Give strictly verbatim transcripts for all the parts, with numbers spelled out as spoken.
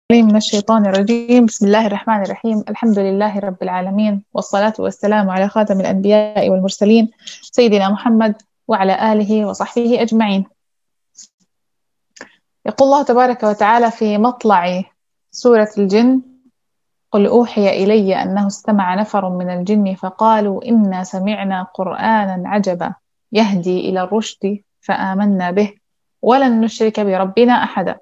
من الشيطان الرجيم. بسم الله الرحمن الرحيم. الحمد لله رب العالمين، والصلاة والسلام على خاتم الأنبياء والمرسلين سيدنا محمد وعلى آله وصحبه أجمعين. يقول الله تبارك وتعالى في مطلع سورة الجن: قل أوحي إلي أنه استمع نفر من الجن فقالوا إنا سمعنا قرآنا عجبا يهدي إلى الرشد فآمنا به ولن نشرك بربنا أحدا.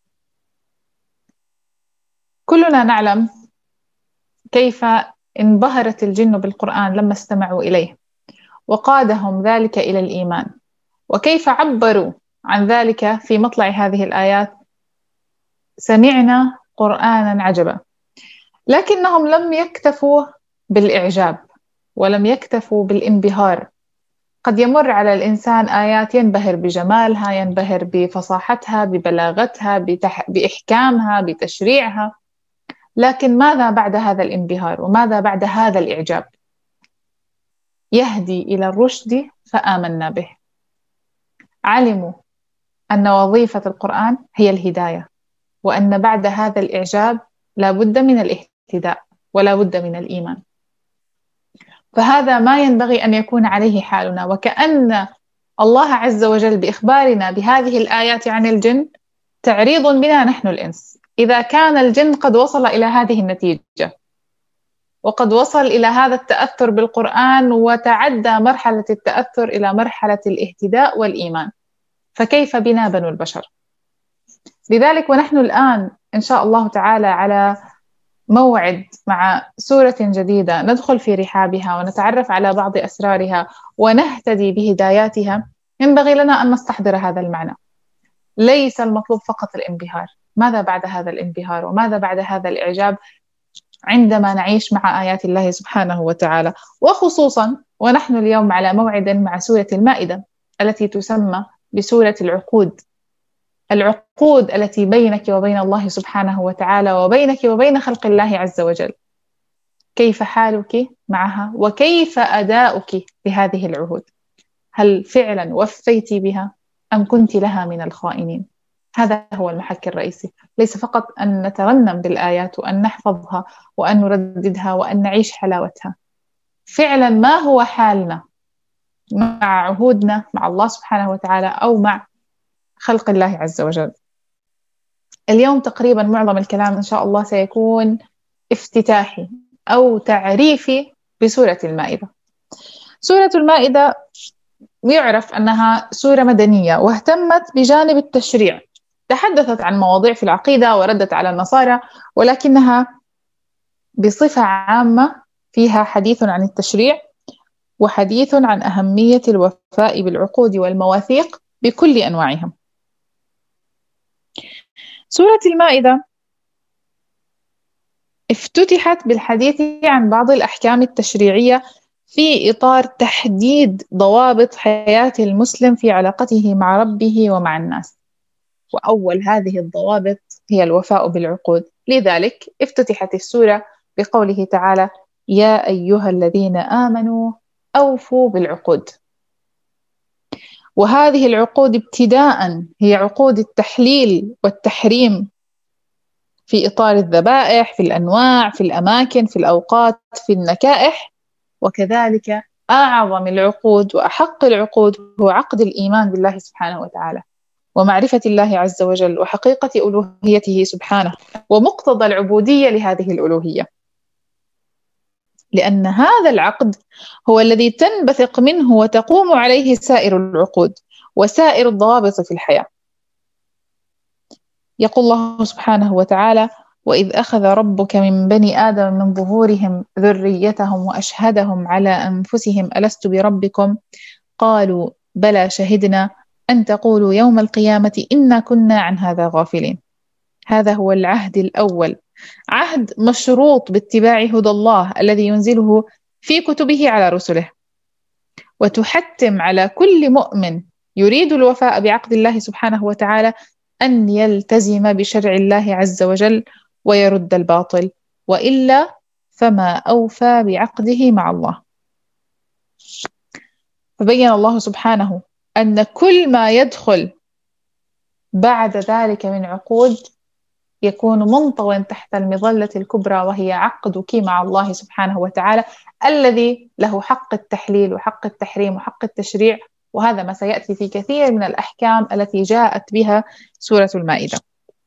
كلنا نعلم كيف انبهرت الجن بالقرآن لما استمعوا إليه، وقادهم ذلك إلى الإيمان، وكيف عبروا عن ذلك في مطلع هذه الآيات: سمعنا قرآنا عجبا. لكنهم لم يكتفوا بالإعجاب ولم يكتفوا بالانبهار. قد يمر على الإنسان آيات ينبهر بجمالها، ينبهر بفصاحتها، ببلاغتها، بتح... بإحكامها، بتشريعها، لكن ماذا بعد هذا الانبهار؟ وماذا بعد هذا الإعجاب؟ يهدي إلى الرشد فآمنا به. علموا أن وظيفة القرآن هي الهداية، وأن بعد هذا الإعجاب لا بد من الاهتداء ولا بد من الإيمان. فهذا ما ينبغي أن يكون عليه حالنا، وكأن الله عز وجل بإخبارنا بهذه الآيات عن الجن تعريض بنا نحن الإنس. إذا كان الجن قد وصل إلى هذه النتيجة وقد وصل إلى هذا التأثر بالقرآن وتعدى مرحلة التأثر إلى مرحلة الاهتداء والإيمان، فكيف بنا بنو البشر؟ لذلك ونحن الآن إن شاء الله تعالى على موعد مع سورة جديدة ندخل في رحابها ونتعرف على بعض أسرارها ونهتدي بهداياتها، ينبغي لنا أن نستحضر هذا المعنى. ليس المطلوب فقط الانبهار، ماذا بعد هذا الانبهار وماذا بعد هذا الإعجاب عندما نعيش مع آيات الله سبحانه وتعالى، وخصوصا ونحن اليوم على موعد مع سورة المائدة التي تسمى بسورة العقود. العقود التي بينك وبين الله سبحانه وتعالى وبينك وبين خلق الله عز وجل. كيف حالك معها وكيف أداؤك لهذه العهود؟ هل فعلا وفيت بها أم كنت لها من الخائنين؟ هذا هو المحك الرئيسي، ليس فقط أن نترنم بالآيات وأن نحفظها وأن نرددها وأن نعيش حلاوتها. فعلا ما هو حالنا مع عهودنا مع الله سبحانه وتعالى أو مع خلق الله عز وجل؟ اليوم تقريبا معظم الكلام إن شاء الله سيكون افتتاحي أو تعريفي بسورة المائدة. سورة المائدة يعرف أنها سورة مدنية واهتمت بجانب التشريع، تحدثت عن مواضيع في العقيدة وردت على النصارى، ولكنها بصفة عامة فيها حديث عن التشريع وحديث عن أهمية الوفاء بالعقود والمواثيق بكل أنواعها. سورة المائدة افتتحت بالحديث عن بعض الأحكام التشريعية في إطار تحديد ضوابط حياة المسلم في علاقته مع ربه ومع الناس، وأول هذه الضوابط هي الوفاء بالعقود. لذلك افتتحت السورة بقوله تعالى: يا أيها الذين آمنوا أوفوا بالعقود. وهذه العقود ابتداء هي عقود التحليل والتحريم في إطار الذبائح، في الأنواع، في الأماكن، في الأوقات، في النكائح. وكذلك أعظم العقود وأحق العقود هو عقد الإيمان بالله سبحانه وتعالى ومعرفة الله عز وجل وحقيقة ألوهيته سبحانه ومقتضى العبودية لهذه الألوهية، لأن هذا العقد هو الذي تنبثق منه وتقوم عليه سائر العقود وسائر الضوابط في الحياة. يقول الله سبحانه وتعالى: وإذ أخذ ربك من بني آدم من ظهورهم ذريتهم وأشهدهم على أنفسهم ألست بربكم قالوا بلى شهدنا أن تقولوا يوم القيامة إنا كنا عن هذا غافلين. هذا هو العهد الأول، عهد مشروط باتباع هدى الله الذي ينزله في كتبه على رسله، وتحتم على كل مؤمن يريد الوفاء بعقد الله سبحانه وتعالى أن يلتزم بشرع الله عز وجل ويرد الباطل، وإلا فما أوفى بعقده مع الله. فبين الله سبحانه أن كل ما يدخل بعد ذلك من عقود يكون منطوٍ تحت المظلة الكبرى، وهي عقدك مع الله سبحانه وتعالى الذي له حق التحليل وحق التحريم وحق التشريع، وهذا ما سيأتي في كثير من الأحكام التي جاءت بها سورة المائدة.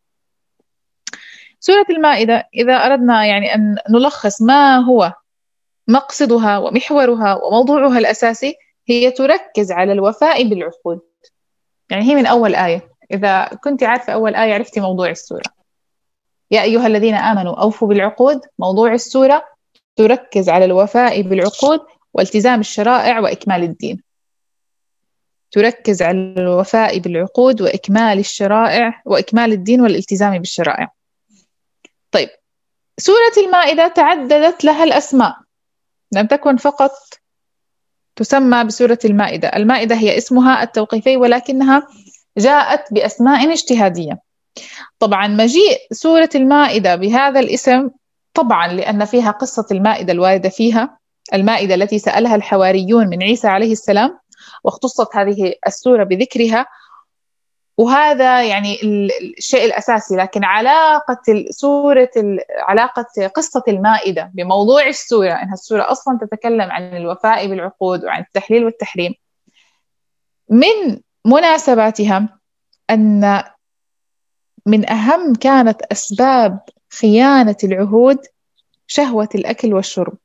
سورة المائدة إذا أردنا يعني أن نلخص ما هو مقصدها ومحورها وموضوعها الأساسي، هي تركز على الوفاء بالعقود. يعني هي من أول آية، إذا كنت عارفة أول آية عرفتي موضوع السورة. يا أيها الذين آمنوا أوفوا بالعقود، موضوع السورة تركز على الوفاء بالعقود والتزام الشرائع وإكمال الدين. تركز على الوفاء بالعقود وإكمال الشرائع وإكمال الدين والالتزام بالشرائع. طيب، سورة المائدة تعددت لها الأسماء، لم تكن فقط تسمى بسورة المائدة. المائدة هي اسمها التوقيفي، ولكنها جاءت بأسماء اجتهادية. طبعا مجيء سورة المائدة بهذا الاسم طبعا لأن فيها قصة المائدة الواردة فيها، المائدة التي سألها الحواريون من عيسى عليه السلام، واختصت هذه السورة بذكرها، وهذا يعني الشيء الأساسي. لكن علاقة سورة علاقة قصة المائدة بموضوع السورة، إنها السورة أصلا تتكلم عن الوفاء بالعقود وعن التحليل والتحريم، من مناسباتها أن من أهم كانت أسباب خيانة العهود شهوة الأكل والشرب،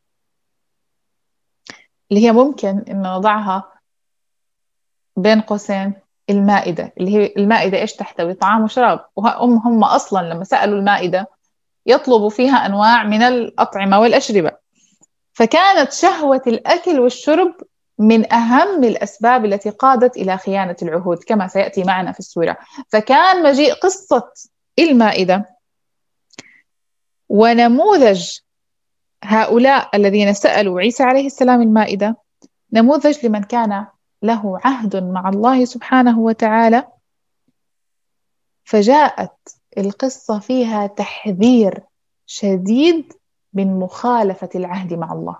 اللي هي ممكن أن نضعها بين قوسين المائدة، اللي هي المائدة إيش تحتوي؟ طعام وشراب. وهم هم أصلا لما سألوا المائدة يطلبوا فيها أنواع من الأطعمة والأشربة، فكانت شهوة الأكل والشرب من أهم الأسباب التي قادت إلى خيانة العهود كما سيأتي معنا في السورة. فكان مجيء قصة المائدة ونموذج هؤلاء الذين سألوا عيسى عليه السلام المائدة نموذج لمن كان له عهد مع الله سبحانه وتعالى، فجاءت القصة فيها تحذير شديد من مخالفة العهد مع الله.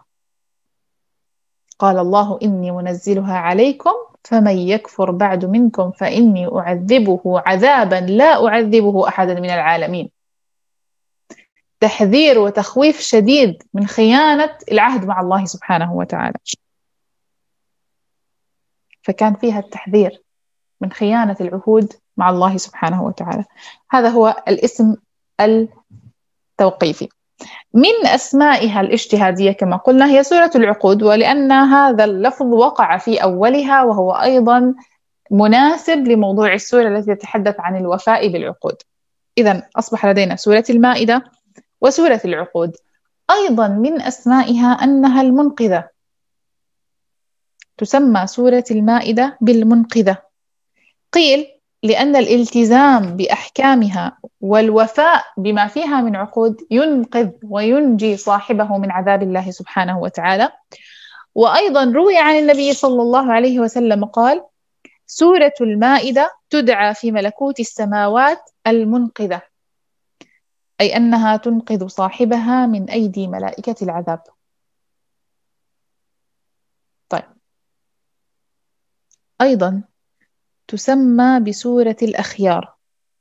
قال الله إني منزلها عليكم فمن يكفر بعد منكم فإني أعذبه عذابا لا أعذبه أحدا من العالمين. تحذير وتخويف شديد من خيانة العهد مع الله سبحانه وتعالى، فكان فيها التحذير من خيانة العهود مع الله سبحانه وتعالى. هذا هو الاسم التوقيفي. من أسمائها الاجتهادية كما قلنا هي سورة العقود، ولأن هذا اللفظ وقع في أولها وهو أيضا مناسب لموضوع السورة التي تتحدث عن الوفاء بالعقود. إذن أصبح لدينا سورة المائدة وسورة العقود. أيضا من أسمائها أنها المنقذة، تسمى سورة المائدة بالمنقذة. قيل لأن الالتزام بأحكامها والوفاء بما فيها من عقود ينقذ وينجي صاحبه من عذاب الله سبحانه وتعالى. وأيضا روي عن النبي صلى الله عليه وسلم قال: سورة المائدة تدعى في ملكوت السماوات المنقذة، أي أنها تنقذ صاحبها من أيدي ملائكة العذاب. طيب، أيضا تسمى بسورة الأخيار.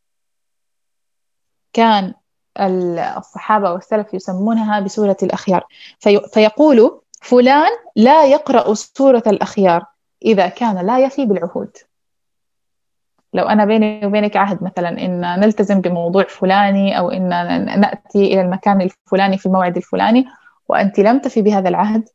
كان الصحابة والسلف يسمونها بسورة الأخيار، في فيقول فلان لا يقرأ سورة الأخيار إذا كان لا يفي بالعهود. لو أنا بيني وبينك عهد مثلا إن نلتزم بموضوع فلاني، أو إن نأتي إلى المكان الفلاني في الموعد الفلاني، وأنت لم تفي بهذا العهد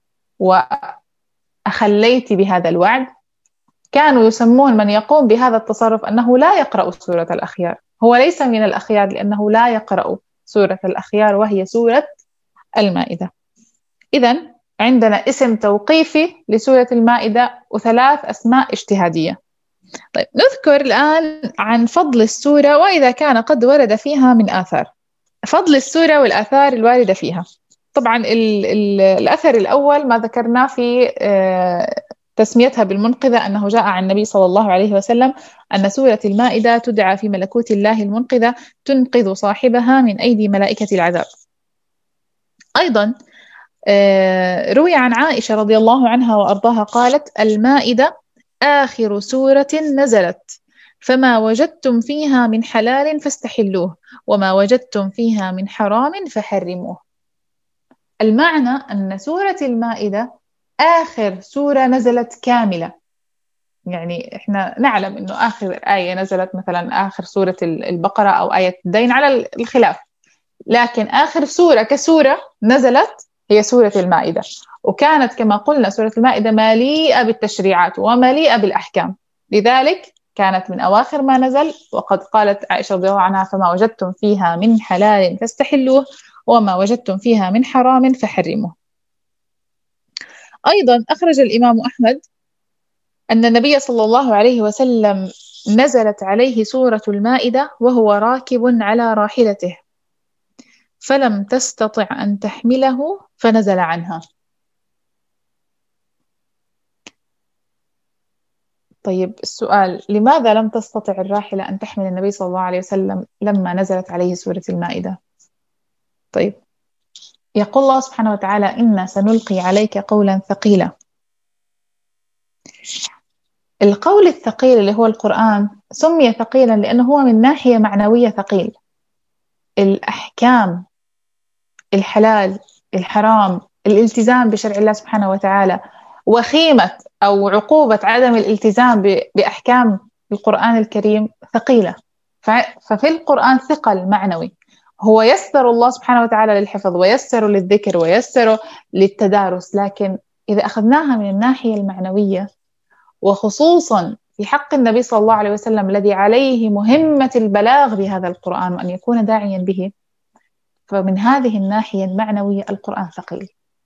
وأخليت بهذا الوعد، كانوا يسمون من يقوم بهذا التصرف أنه لا يقرأ سورة الأخيار. هو ليس من الأخيار لأنه لا يقرأ سورة الأخيار وهي سورة المائدة. إذن عندنا اسم توقيفي لسورة المائدة وثلاث أسماء اجتهادية. طيب، نذكر الآن عن فضل السورة وإذا كان قد ورد فيها من آثار. فضل السورة والآثار الواردة فيها. طبعا ال ال الأثر الأول ما ذكرنا في آه تسميتها بالمنقذة، أنه جاء عن النبي صلى الله عليه وسلم أن سورة المائدة تدعى في ملكوت الله المنقذة، تنقذ صاحبها من أيدي ملائكة العذاب. أيضا روي عن عائشة رضي الله عنها وأرضاها قالت: المائدة آخر سورة نزلت، فما وجدتم فيها من حلال فاستحلوه وما وجدتم فيها من حرام فحرموه. المعنى أن سورة المائدة آخر سورة نزلت كاملة. يعني إحنا نعلم أنه آخر آية نزلت مثلا آخر سورة البقرة أو آية الدين على الخلاف، لكن آخر سورة كسورة نزلت هي سورة المائدة، وكانت كما قلنا سورة المائدة مليئة بالتشريعات ومليئة بالأحكام، لذلك كانت من أواخر ما نزل. وقد قالت عائشة رضي الله عنها فما وجدتم فيها من حلال فاستحلوه وما وجدتم فيها من حرام فحرموه. أيضا أخرج الإمام أحمد أن النبي صلى الله عليه وسلم نزلت عليه سورة المائدة وهو راكب على راحلته فلم تستطع أن تحمله فنزل عنها. طيب السؤال، لماذا لم تستطع الراحلة أن تحمل النبي صلى الله عليه وسلم لما نزلت عليه سورة المائدة؟ طيب يقول الله سبحانه وتعالى إنا سنلقي عليك قولا ثقيلا. القول الثقيل اللي هو القرآن سمي ثقيلا لأنه هو من ناحية معنوية ثقيل. الأحكام، الحلال، الحرام، الالتزام بشرع الله سبحانه وتعالى، وخيمة أو عقوبة عدم الالتزام بأحكام القرآن الكريم ثقيلة. ففي القرآن ثقل معنوي، هو يسر الله سبحانه وتعالى للحفظ ويسر للذكر ويسر للتدارس، لكن إذا أخذناها من الناحية المعنوية وخصوصا في حق النبي صلى الله عليه وسلم الذي عليه مهمة البلاغ بهذا القرآن وأن يكون داعيا به، فمن هذه الناحية المعنوية القرآن ثقيل.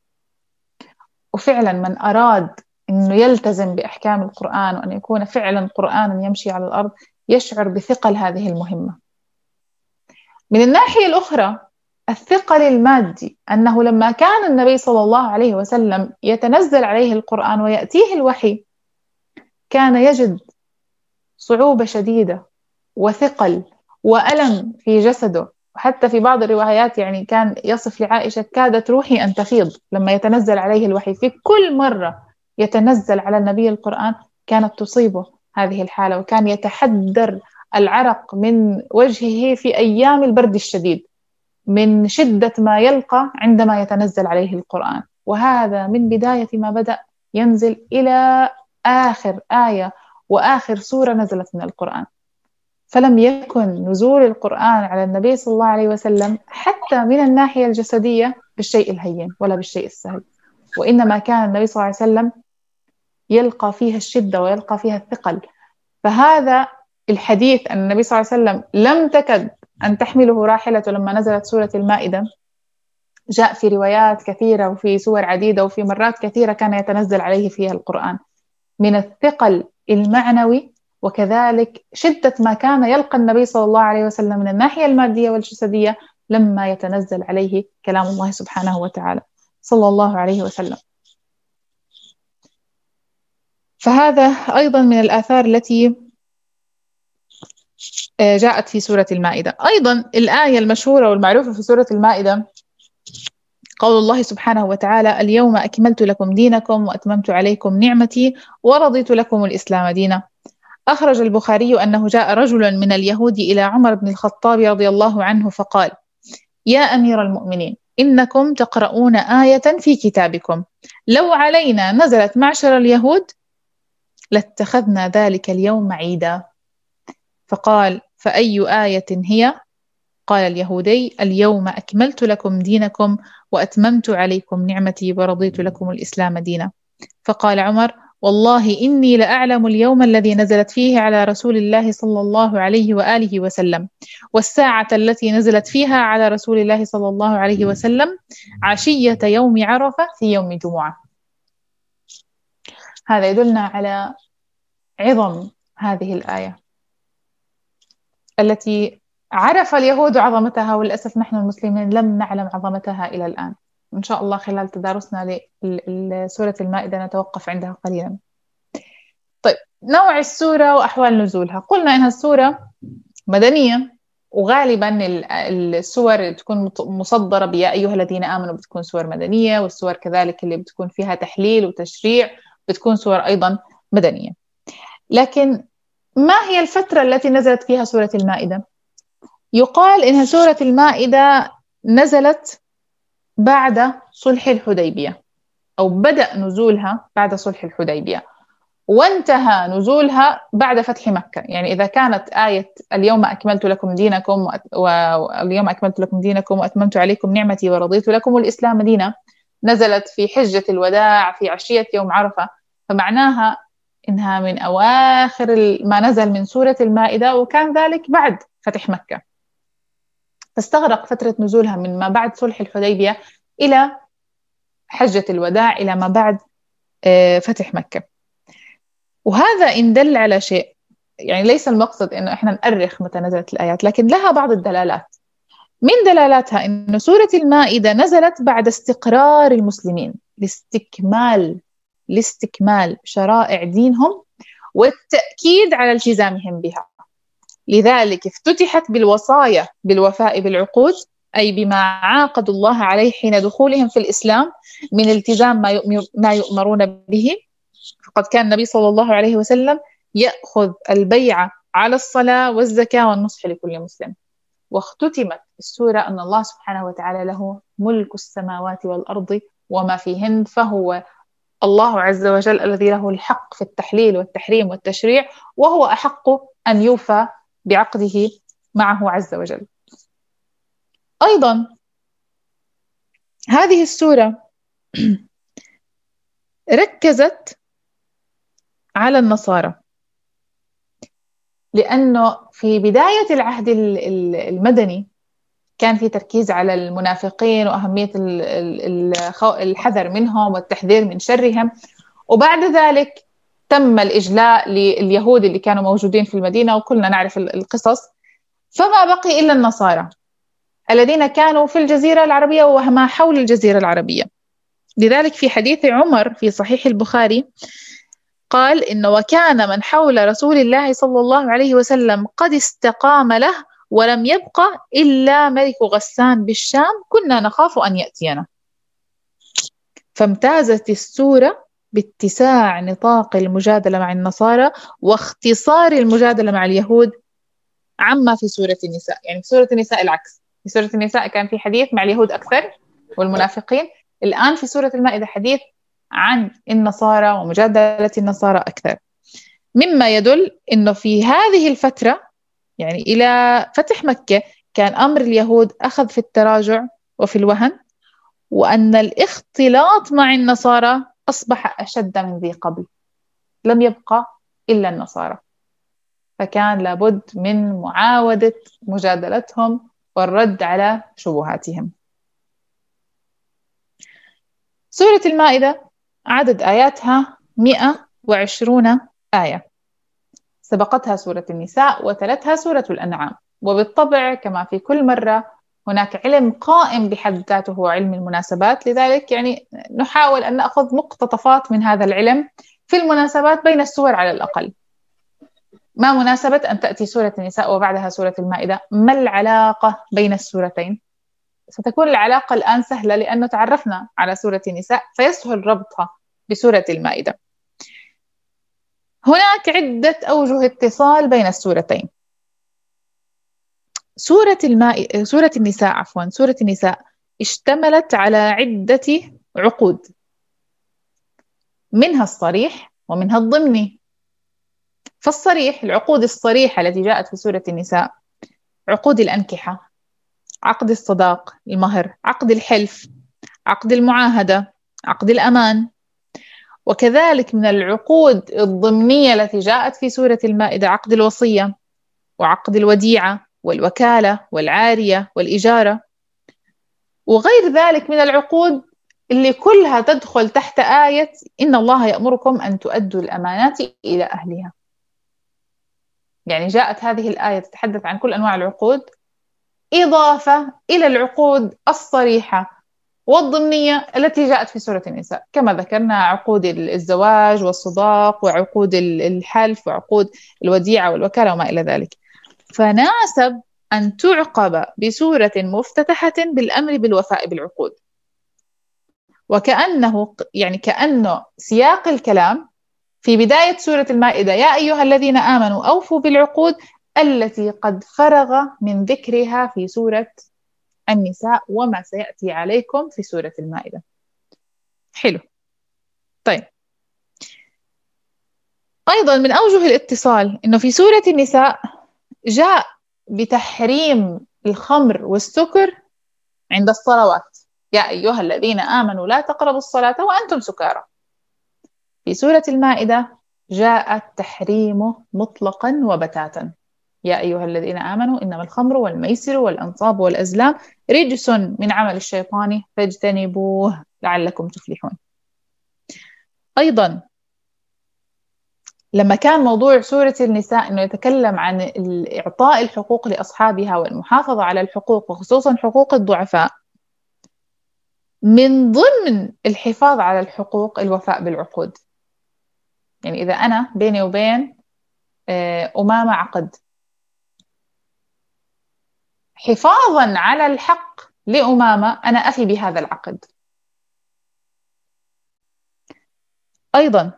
وفعلا من أراد أنه يلتزم بأحكام القرآن وأن يكون فعلا قرآنا يمشي على الأرض يشعر بثقل هذه المهمة. من الناحية الأخرى الثقل المادي، أنه لما كان النبي صلى الله عليه وسلم يتنزل عليه القرآن ويأتيه الوحي كان يجد صعوبة شديدة وثقل وألم في جسده، وحتى في بعض الروايات يعني كان يصف لعائشة كادت روحي أن تفيض لما يتنزل عليه الوحي. في كل مرة يتنزل على النبي القرآن كانت تصيبه هذه الحالة، وكان يتحدر العرق من وجهه في أيام البرد الشديد من شدة ما يلقى عندما يتنزل عليه القرآن. وهذا من بداية ما بدأ ينزل إلى آخر آية وآخر سورة نزلت من القرآن. فلم يكن نزول القرآن على النبي صلى الله عليه وسلم حتى من الناحية الجسدية بالشيء الهين ولا بالشيء السهل، وإنما كان النبي صلى الله عليه وسلم يلقى فيها الشدة ويلقى فيها الثقل. فهذا الحديث أن النبي صلى الله عليه وسلم لم تكد أن تحمله راحلته لما نزلت سورة المائدة جاء في روايات كثيرة وفي سور عديدة وفي مرات كثيرة كان يتنزل عليه فيها القرآن من الثقل المعنوي، وكذلك شدة ما كان يلقى النبي صلى الله عليه وسلم من الناحية المادية والجسدية لما يتنزل عليه كلام الله سبحانه وتعالى صلى الله عليه وسلم. فهذا أيضا من الآثار التي جاءت في سورة المائدة. أيضا الآية المشهورة والمعروفة في سورة المائدة قول الله سبحانه وتعالى اليوم أكملت لكم دينكم وأتممت عليكم نعمتي ورضيت لكم الإسلام دينا. أخرج البخاري أنه جاء رجل من اليهود إلى عمر بن الخطاب رضي الله عنه فقال يا أمير المؤمنين إنكم تقرؤون آية في كتابكم لو علينا نزلت معشر اليهود لاتخذنا ذلك اليوم عيدا. فقال فأي آية هي؟ قال اليهودي اليوم أكملت لكم دينكم وأتممت عليكم نعمتي ورضيت لكم الإسلام دينا. فقال عمر والله إني لأعلم اليوم الذي نزلت فيه على رسول الله صلى الله عليه وآله وسلم والساعة التي نزلت فيها على رسول الله صلى الله عليه وسلم عشية يوم عرفة في يوم جمعة. هذا يدلنا على عظم هذه الآية التي عرف اليهود عظمتها، وللأسف نحن المسلمين لم نعلم عظمتها إلى الآن. إن شاء الله خلال تدارسنا لسورة المائدة نتوقف عندها قليلا. طيب نوع السورة وأحوال نزولها. قلنا إنها السورة مدنية، وغالبا السور تكون مصدرة بيا أيها الذين آمنوا بتكون سور مدنية، والسور كذلك اللي بتكون فيها تحليل وتشريع بتكون سور أيضا مدنية. لكن ما هي الفترة التي نزلت فيها سورة المائدة؟ يقال إن سورة المائدة نزلت بعد صلح الحديبية، أو بدأ نزولها بعد صلح الحديبية، وانتهى نزولها بعد فتح مكة. يعني إذا كانت آية اليوم أكملت لكم دينكم واليوم أكملت لكم دينكم وأتممت عليكم نعمتي ورضيت لكم الإسلام دينا نزلت في حجة الوداع في عشية يوم عرفة، فمعناها إنها من أواخر ما نزل من سورة المائدة، وكان ذلك بعد فتح مكة، فاستغرق فترة نزولها من ما بعد صلح الحديبية إلى حجة الوداع، إلى ما بعد فتح مكة. وهذا إن دل على شيء، يعني ليس المقصد إنه إحنا نأرخ متى نزلت الآيات، لكن لها بعض الدلالات. من دلالاتها إنه سورة المائدة نزلت بعد استقرار المسلمين لاستكمال لاستكمال شرائع دينهم والتأكيد على التزامهم بها، لذلك افتتحت بالوصايا بالوفاء بالعقود، أي بما عاقدوا الله عليه حين دخولهم في الإسلام من التزام ما يؤمرون به. فقد كان النبي صلى الله عليه وسلم يأخذ البيعة على الصلاة والزكاة والنصح لكل مسلم. واختتمت السورة أن الله سبحانه وتعالى له ملك السماوات والأرض وما فيهن، فهو الله عز وجل الذي له الحق في التحليل والتحريم والتشريع، وهو أحق أن يوفى بعقده معه عز وجل. أيضا هذه السورة ركزت على النصارى، لأنه في بداية العهد المدني كان في تركيز على المنافقين وأهمية الحذر منهم والتحذير من شرهم، وبعد ذلك تم الإجلاء لليهود اللي كانوا موجودين في المدينة، وكلنا نعرف القصص، فما بقي إلا النصارى الذين كانوا في الجزيرة العربية وما حول الجزيرة العربية. لذلك في حديث عمر في صحيح البخاري قال إنه وكان من حول رسول الله صلى الله عليه وسلم قد استقام له ولم يبقى إلا ملك غسان بالشام كنا نخاف أن يأتينا. فامتازت السورة باتساع نطاق المجادلة مع النصارى واختصار المجادلة مع اليهود عما في سورة النساء. يعني في سورة النساء العكس، في سورة النساء كان في حديث مع اليهود أكثر والمنافقين، الآن في سورة المائدة حديث عن النصارى ومجادلة النصارى أكثر، مما يدل إنه في هذه الفترة يعني إلى فتح مكة كان أمر اليهود أخذ في التراجع وفي الوهن، وأن الاختلاط مع النصارى أصبح أشد من ذي قبل، لم يبقى إلا النصارى، فكان لابد من معاودة مجادلتهم والرد على شبهاتهم. سورة المائدة عدد آياتها مئة وعشرون آية، سبقتها سورة النساء وتلتها سورة الأنعام. وبالطبع كما في كل مرة هناك علم قائم بحد ذاته هو علم المناسبات، لذلك يعني نحاول أن نأخذ مقتطفات من هذا العلم في المناسبات بين السور على الأقل. ما مناسبة أن تأتي سورة النساء وبعدها سورة المائدة؟ ما العلاقة بين السورتين؟ ستكون العلاقة الآن سهلة لأنه تعرفنا على سورة النساء فيسهل ربطها بسورة المائدة. هناك عدة أوجه اتصال بين السورتين. سورة المائدة سورة النساء عفوا سورة النساء اشتملت على عدة عقود، منها الصريح ومنها الضمني. فالصريح العقود الصريحة التي جاءت في سورة النساء عقود الأنكحة، عقد الصداق المهر، عقد الحلف، عقد المعاهدة، عقد الأمان. وكذلك من العقود الضمنية التي جاءت في سورة المائدة عقد الوصية وعقد الوديعة والوكالة والعارية والإجارة، وغير ذلك من العقود اللي كلها تدخل تحت آية إن الله يأمركم أن تؤدوا الأمانات إلى أهلها. يعني جاءت هذه الآية تتحدث عن كل أنواع العقود إضافة إلى العقود الصريحة والضمنية التي جاءت في سورة النساء، كما ذكرنا عقود الزواج والصداق وعقود الحلف وعقود الوديعة والوكالة وما إلى ذلك. فناسب أن تعقب بسورة مفتتحة بالأمر بالوفاء بالعقود، وكأنه يعني كأنه سياق الكلام في بداية سورة المائدة: يا أيها الذين آمنوا أوفوا بالعقود، التي قد فرغ من ذكرها في سورة النساء وما سيأتي عليكم في سورة المائدة. حلو. طيب، أيضا من أوجه الاتصال إنه في سورة النساء جاء بتحريم الخمر والسكر عند الصلوات: يا أيها الذين آمنوا لا تقربوا الصلاة وأنتم سكارى. في سورة المائدة جاء التحريم مطلقا وبتاتا: يا أيها الذين آمنوا إنما الخمر والميسر والأنصاب والأزلام رجس من عمل الشيطان فاجتنبوه لعلكم تفلحون. أيضا لما كان موضوع سورة النساء إنه يتكلم عن إعطاء الحقوق لأصحابها والمحافظة على الحقوق وخصوصا حقوق الضعفاء، من ضمن الحفاظ على الحقوق الوفاء بالعقود. يعني إذا أنا بيني وبين أمامة عقد، حفاظا على الحق لأمامة أنا أفي بهذا العقد. أيضا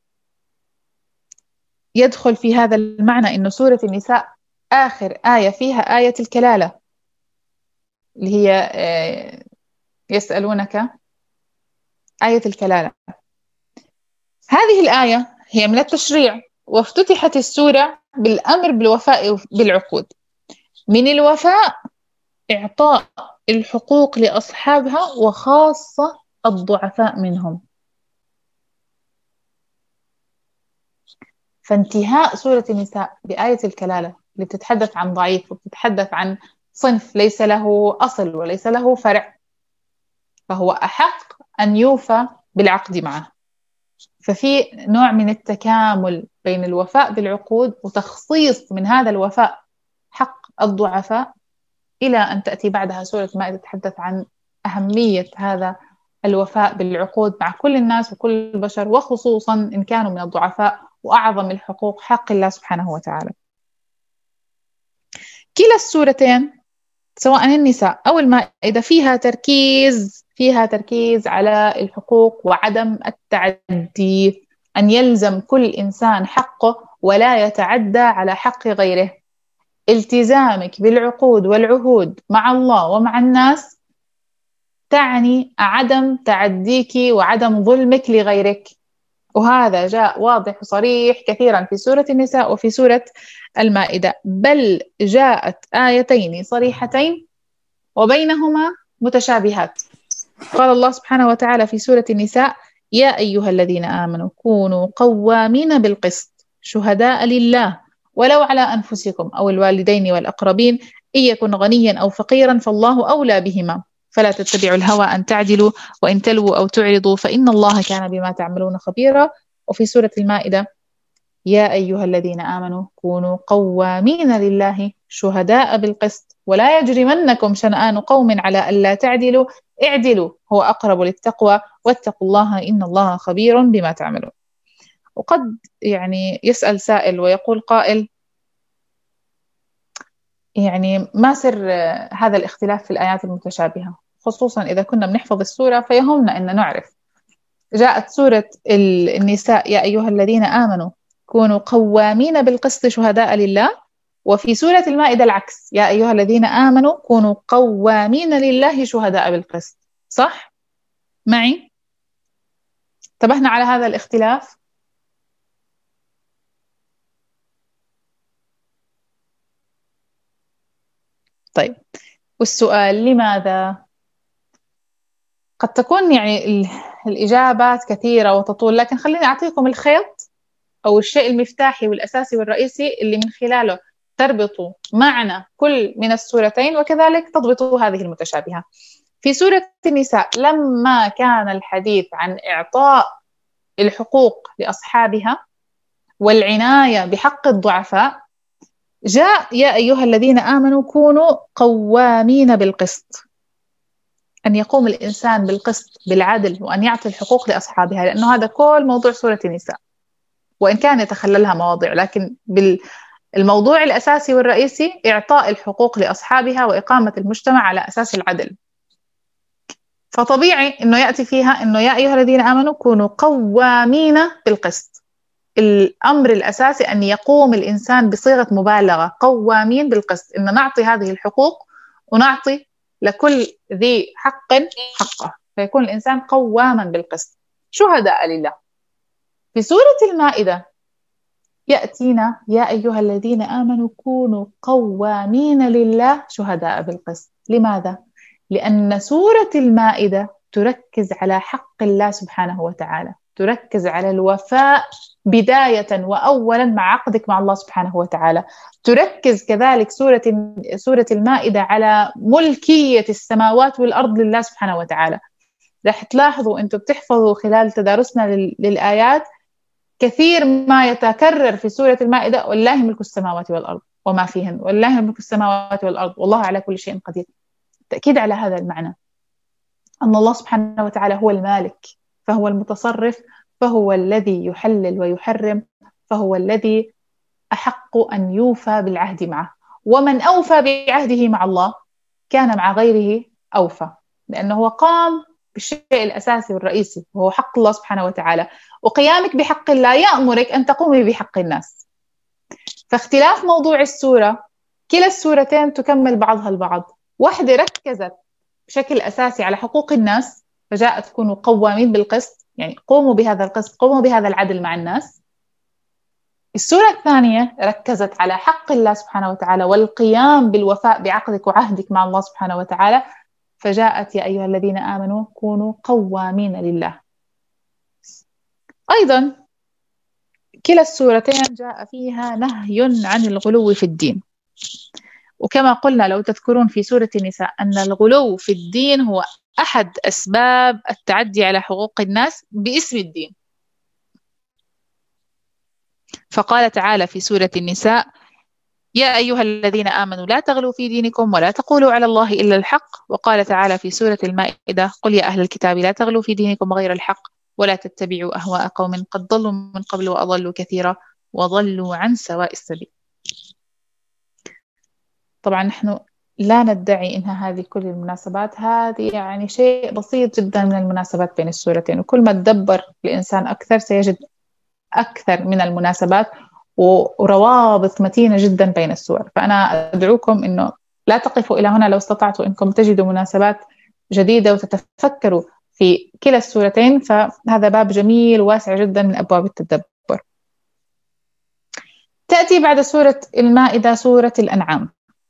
يدخل في هذا المعنى إنه سورة النساء آخر آية فيها آية الكلالة، اللي هي يسألونك، آية الكلالة. هذه الآية هي من التشريع، وافتتحت السورة بالأمر بالوفاء بالعقود. من الوفاء إعطاء الحقوق لأصحابها وخاصة الضعفاء منهم. فانتهاء سورة النساء بآية الكلالة اللي بتتحدث عن ضعيف وبتتحدث عن صنف ليس له أصل وليس له فرع، فهو أحق أن يوفى بالعقد معه. ففي نوع من التكامل بين الوفاء بالعقود وتخصيص من هذا الوفاء حق الضعفاء، إلى أن تأتي بعدها سورة المائدة تتحدث عن أهمية هذا الوفاء بالعقود مع كل الناس وكل البشر، وخصوصا إن كانوا من الضعفاء، وأعظم الحقوق حق الله سبحانه وتعالى. كلا السورتين سواء النساء أو المائدة فيها تركيز فيها تركيز على الحقوق وعدم التعدي، أن يلزم كل إنسان حقه ولا يتعدى على حق غيره. التزامك بالعقود والعهود مع الله ومع الناس تعني عدم تعديك وعدم ظلمك لغيرك، وهذا جاء واضح وصريح كثيرا في سورة النساء وفي سورة المائدة، بل جاءت آيتين صريحتين وبينهما متشابهات. قال الله سبحانه وتعالى في سورة النساء: يا أيها الذين آمنوا كونوا قوامين بالقسط شهداء لله ولو على أنفسكم أو الوالدين والأقربين إن يكن غنيا أو فقيرا فالله أولى بهما فلا تتبعوا الهوى أن تعدلوا وإن تلووا أو تعرضوا فإن الله كان بما تعملون خبيرا. وفي سورة المائدة: يا أيها الذين آمنوا كونوا قوامين لله شهداء بالقسط ولا يجرمنكم شنآن قوم على ألا تعدلوا اعدلوا هو أقرب للتقوى واتقوا الله إن الله خبير بما تعملون. وقد يعني يسأل سائل ويقول قائل: يعني ما سر هذا الاختلاف في الآيات المتشابهة؟ خصوصا إذا كنا بنحفظ السورة فيهمنا أن نعرف. جاءت سورة النساء: يا أيها الذين آمنوا كونوا قوامين بالقسط شهداء لله، وفي سورة المائدة العكس: يا أيها الذين آمنوا كونوا قوامين لله شهداء بالقسط. صح؟ معي؟ انتبهنا على هذا الاختلاف؟ طيب، والسؤال: لماذا؟ قد تكون يعني الإجابات كثيرة وتطول، لكن خليني أعطيكم الخيط أو الشيء المفتاحي والأساسي والرئيسي اللي من خلاله تربطوا معنى كل من السورتين وكذلك تضبطوا هذه المتشابهة. في سورة النساء لما كان الحديث عن إعطاء الحقوق لأصحابها والعناية بحق الضعفاء، جاء: يا أيها الذين آمنوا كونوا قوامين بالقسط، أن يقوم الإنسان بالقسط بالعدل وأن يعطي الحقوق لأصحابها، لأنه هذا كل موضوع سورة النساء، وإن كان يتخللها مواضيع، لكن بالموضوع الأساسي والرئيسي إعطاء الحقوق لأصحابها وإقامة المجتمع على أساس العدل. فطبيعي أنه يأتي فيها أنه يا أيها الذين آمنوا كونوا قوامين بالقسط. الأمر الأساسي أن يقوم الإنسان بصيغة مبالغة، قوامين بالقسط، إن نعطي هذه الحقوق ونعطي لكل ذي حق حقه، فيكون الإنسان قواما بالقسط شهداء لله. في سورة المائدة يأتينا يا أيها الذين آمنوا كونوا قوامين لله شهداء بالقسط. لماذا؟ لأن سورة المائدة تركز على حق الله سبحانه وتعالى، تركز على الوفاء بداية وأولا مع عقدك مع الله سبحانه وتعالى. تركز كذلك سورة سورة المائدة على ملكية السماوات والأرض لله سبحانه وتعالى. رح تلاحظوا أنتم بتحفظوا خلال تدارسنا للآيات كثير ما يتكرر في سورة المائدة والله ملك السماوات والأرض وما فيهن، والله ملك السماوات والأرض والله على كل شيء قدير. تأكيد على هذا المعنى أن الله سبحانه وتعالى هو المالك، فهو المتصرف، فهو الذي يحلل ويحرم، فهو الذي أحق أن يوفى بالعهد معه. ومن أوفى بعهده مع الله كان مع غيره أوفى، لأنه قام بالشيء الأساسي والرئيسي وهو حق الله سبحانه وتعالى. وقيامك بحق الله يأمرك أن تقومي بحق الناس. فاختلاف موضوع السورة، كلا السورتين تكمل بعضها البعض. واحدة ركزت بشكل أساسي على حقوق الناس فجاءت كونوا قوامين بالقسط، يعني قوموا بهذا القسط، قوموا بهذا العدل مع الناس. السورة الثانية ركزت على حق الله سبحانه وتعالى والقيام بالوفاء بعقدك وعهدك مع الله سبحانه وتعالى، فجاءت يا أيها الذين آمنوا كونوا قوامين لله. أيضا كلا السورتين جاء فيها نهي عن الغلو في الدين، وكما قلنا لو تذكرون في سورة النساء أن الغلو في الدين هو أحد أسباب التعدي على حقوق الناس باسم الدين. فقال تعالى في سورة النساء يا أيها الذين آمنوا لا تغلوا في دينكم ولا تقولوا على الله إلا الحق. وقال تعالى في سورة المائدة قل يا أهل الكتاب لا تغلوا في دينكم غير الحق ولا تتبعوا أهواء قوم قد ضلوا من قبل وأضلوا كثيرا وضلوا عن سواء السبيل. طبعا نحن لا ندعي إن هذه كل المناسبات، هذه يعني شيء بسيط جدا من المناسبات بين السورتين، وكل ما تدبر الإنسان أكثر سيجد أكثر من المناسبات وروابط متينة جدا بين السور. فأنا أدعوكم إنه لا تقفوا إلى هنا، لو استطعتوا إنكم تجدوا مناسبات جديدة وتتفكروا في كلا السورتين فهذا باب جميل واسع جدا من أبواب التدبر. تأتي بعد سورة المائدة سورة الأنعام،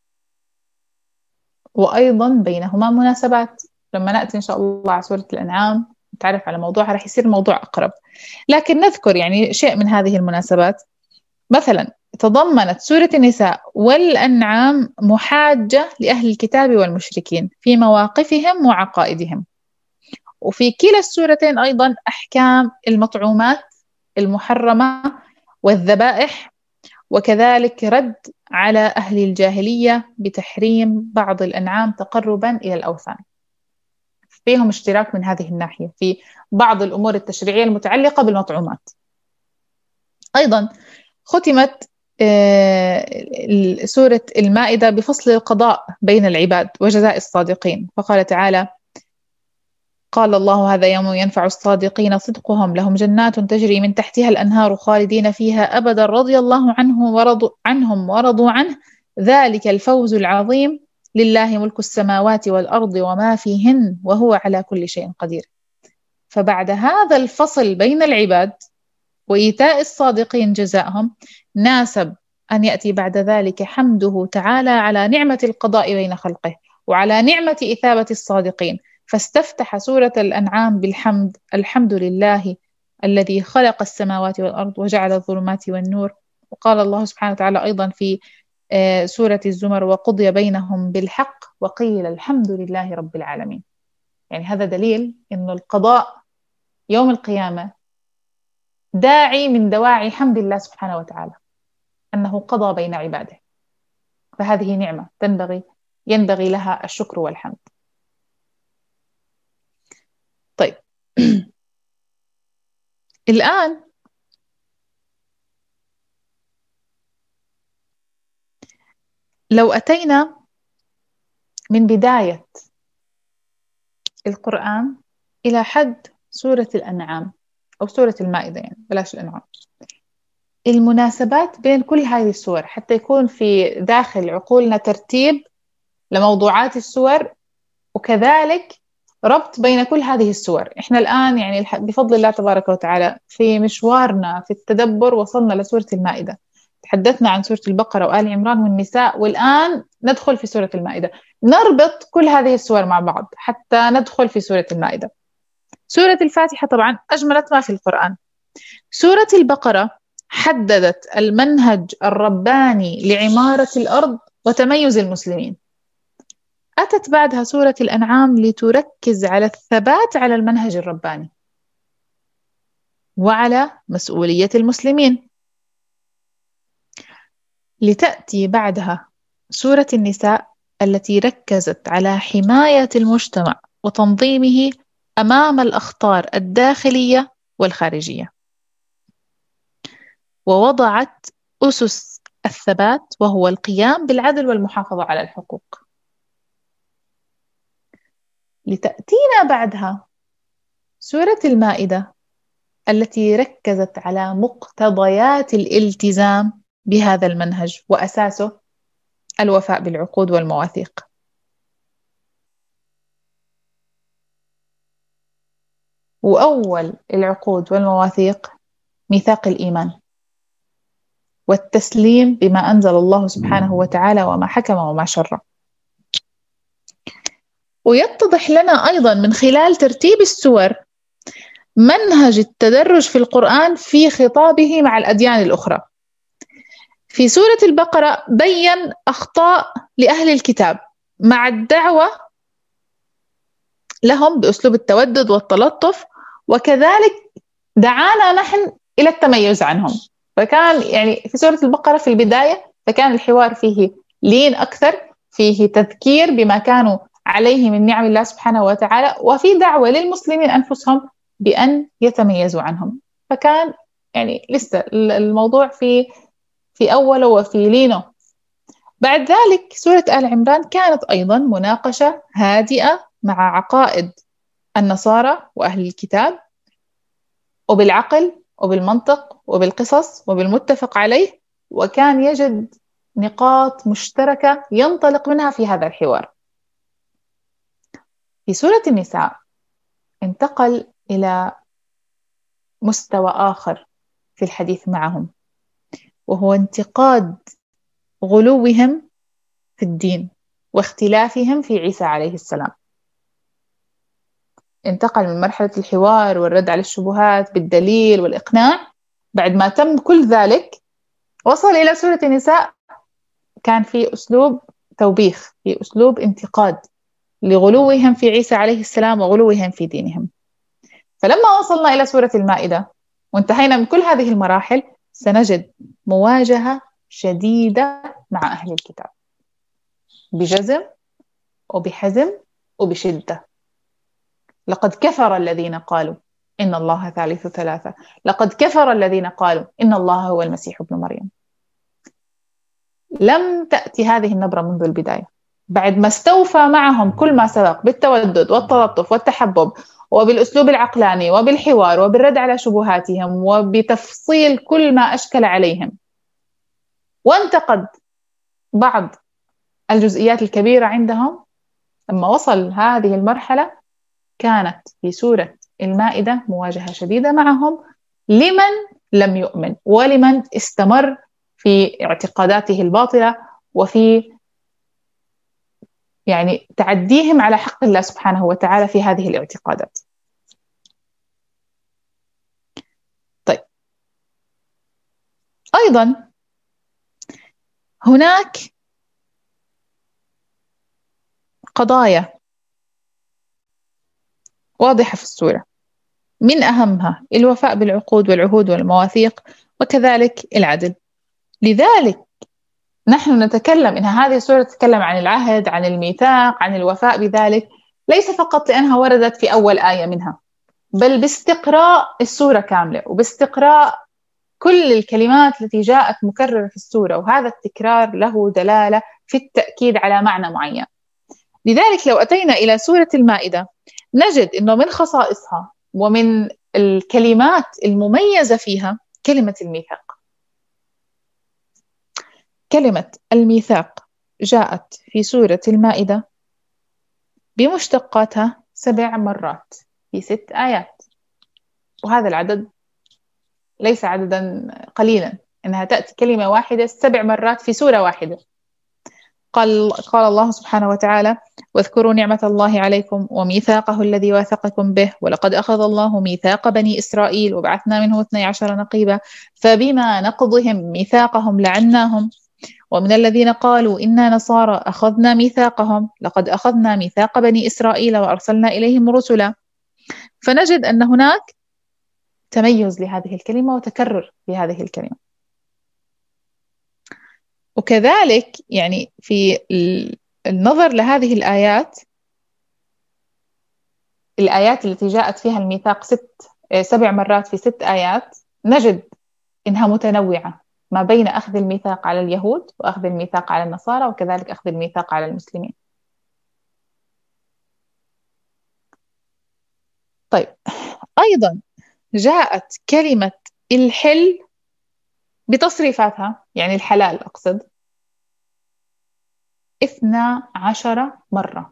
وأيضا بينهما مناسبات. لما نأتي إن شاء الله على سورة الأنعام نتعرف على موضوعها رح يصير الموضوع أقرب، لكن نذكر يعني شيء من هذه المناسبات. مثلا تضمنت سورة النساء والأنعام محاجة لأهل الكتاب والمشركين في مواقفهم وعقائدهم، وفي كلا السورتين أيضا أحكام المطعومات المحرمة والذبائح، وكذلك رد على أهل الجاهلية بتحريم بعض الأنعام تقربا إلى الأوثان. فيهم اشتراك من هذه الناحية في بعض الأمور التشريعية المتعلقة بالمطعومات. أيضا ختمت سورة المائدة بفصل القضاء بين العباد وجزاء الصادقين، فقال تعالى قال الله هذا يوم ينفع الصادقين صدقهم لهم جنات تجري من تحتها الأنهار خالدين فيها أبدا رضي الله عنه ورضوا عنهم ورضوا عنه ذلك الفوز العظيم لله ملك السماوات والأرض وما فيهن وهو على كل شيء قدير. فبعد هذا الفصل بين العباد وإيتاء الصادقين جزاءهم ناسب أن يأتي بعد ذلك حمده تعالى على نعمة القضاء بين خلقه وعلى نعمة إثابة الصادقين، فاستفتح سورة الأنعام بالحمد الحمد لله الذي خلق السماوات والأرض وجعل الظلمات والنور. وقال الله سبحانه وتعالى أيضا في سورة الزمر وقضي بينهم بالحق وقيل الحمد لله رب العالمين. يعني هذا دليل أن القضاء يوم القيامة داعي من دواعي حمد الله سبحانه وتعالى أنه قضى بين عباده، فهذه نعمة تنبغي ينبغي لها الشكر والحمد. طيب الآن لو أتينا من بداية القرآن إلى حد سورة الأنعام أو سورة المائدة، يعني بلاش الأنعام، المناسبات بين كل هذه السور حتى يكون في داخل عقولنا ترتيب لموضوعات السور، وكذلك ربط بين كل هذه السور. إحنا الآن يعني بفضل الله تبارك وتعالى في مشوارنا في التدبر وصلنا لسورة المائدة، تحدثنا عن سورة البقرة وآل عمران والنساء، والآن ندخل في سورة المائدة، نربط كل هذه السور مع بعض حتى ندخل في سورة المائدة. سورة الفاتحة طبعا أجملت ما في القرآن. سورة البقرة حددت المنهج الرباني لعمارة الأرض وتميز المسلمين. أتت بعدها سورة الأنعام لتركز على الثبات على المنهج الرباني وعلى مسؤولية المسلمين. لتأتي بعدها سورة النساء التي ركزت على حماية المجتمع وتنظيمه أمام الأخطار الداخلية والخارجية، ووضعت أسس الثبات وهو القيام بالعدل والمحافظة على الحقوق. لتأتينا بعدها سورة المائدة التي ركزت على مقتضيات الالتزام بهذا المنهج، وأساسه الوفاء بالعقود والمواثيق. وأول العقود والمواثيق ميثاق الإيمان والتسليم بما أنزل الله سبحانه وتعالى وما حكم وما شرع. ويتضح لنا أيضا من خلال ترتيب السور منهج التدرج في القرآن في خطابه مع الأديان الأخرى. في سورة البقرة بيّن أخطاء لأهل الكتاب مع الدعوة لهم بأسلوب التودد والتلطف، وكذلك دعانا نحن إلى التميز عنهم. فكان يعني في سورة البقرة في البداية فكان الحوار فيه لين أكثر، فيه تذكير بما كانوا عليه من نعم الله سبحانه وتعالى، وفي دعوة للمسلمين أنفسهم بأن يتميزوا عنهم. فكان يعني لسه الموضوع في في أوله وفي لينه. بعد ذلك سورة آل عمران كانت أيضا مناقشة هادئة مع عقائد النصارى وأهل الكتاب، وبالعقل وبالمنطق وبالقصص وبالمتفق عليه، وكان يجد نقاط مشتركة ينطلق منها في هذا الحوار. في سورة النساء انتقل إلى مستوى آخر في الحديث معهم، وهو انتقاد غلوهم في الدين واختلافهم في عيسى عليه السلام. انتقل من مرحلة الحوار والرد على الشبهات بالدليل والإقناع. بعد ما تم كل ذلك وصل إلى سورة النساء، كان في أسلوب توبيخ، في أسلوب انتقاد لغلوهم في عيسى عليه السلام وغلوهم في دينهم. فلما وصلنا إلى سورة المائدة وانتهينا من كل هذه المراحل، سنجد مواجهة شديدة مع أهل الكتاب بجزم وبحزم وبشدة. لقد كفر الذين قالوا إن الله ثالث ثلاثة، لقد كفر الذين قالوا إن الله هو المسيح ابن مريم. لم تأتي هذه النبرة منذ البداية، بعد ما استوفى معهم كل ما سبق بالتودد والتلطف والتحبب وبالأسلوب العقلاني وبالحوار وبالرد على شبهاتهم وبتفصيل كل ما أشكل عليهم، وانتقد بعض الجزئيات الكبيرة عندهم. لما وصل هذه المرحلة كانت في سورة المائدة مواجهة شديدة معهم لمن لم يؤمن ولمن استمر في اعتقاداته الباطلة وفي يعني تعديهم على حق الله سبحانه وتعالى في هذه الاعتقادات. طيب، أيضا هناك قضايا واضحة في السورة، من أهمها الوفاء بالعقود والعهود والمواثيق، وكذلك العدل. لذلك نحن نتكلم إن هذه السورة تتكلم عن العهد، عن الميثاق، عن الوفاء بذلك، ليس فقط لأنها وردت في أول آية منها، بل باستقراء السورة كاملة وباستقراء كل الكلمات التي جاءت مكررة في السورة، وهذا التكرار له دلالة في التأكيد على معنى معين. لذلك لو أتينا إلى سورة المائدة نجد أنه من خصائصها ومن الكلمات المميزة فيها كلمة الميثاق. كلمة الميثاق جاءت في سورة المائدة بمشتقاتها سبع مرات في ست آيات، وهذا العدد ليس عددا قليلا، إنها تأتي كلمة واحدة سبع مرات في سورة واحدة. قال, قال الله سبحانه وتعالى: واذكروا نعمة الله عليكم وميثاقه الذي واثقكم به ولقد أخذ الله ميثاق بني إسرائيل وبعثنا منه اثني عشر نقيبا فبما نقضهم ميثاقهم لعناهم ومن الذين قالوا إنا نصارى أخذنا ميثاقهم لقد أخذنا ميثاق بني إسرائيل وأرسلنا إليهم رسلا. فنجد أن هناك تميز لهذه الكلمة وتكرر في هذه الكلمة. وكذلك يعني في النظر لهذه الآيات، الآيات التي جاءت فيها الميثاق ست سبع مرات في ست آيات، نجد إنها متنوعة ما بين أخذ الميثاق على اليهود وأخذ الميثاق على النصارى وكذلك أخذ الميثاق على المسلمين. طيب، أيضا جاءت كلمة الحل بتصريفاتها، يعني الحلال أقصد، اثنا عشر مرة.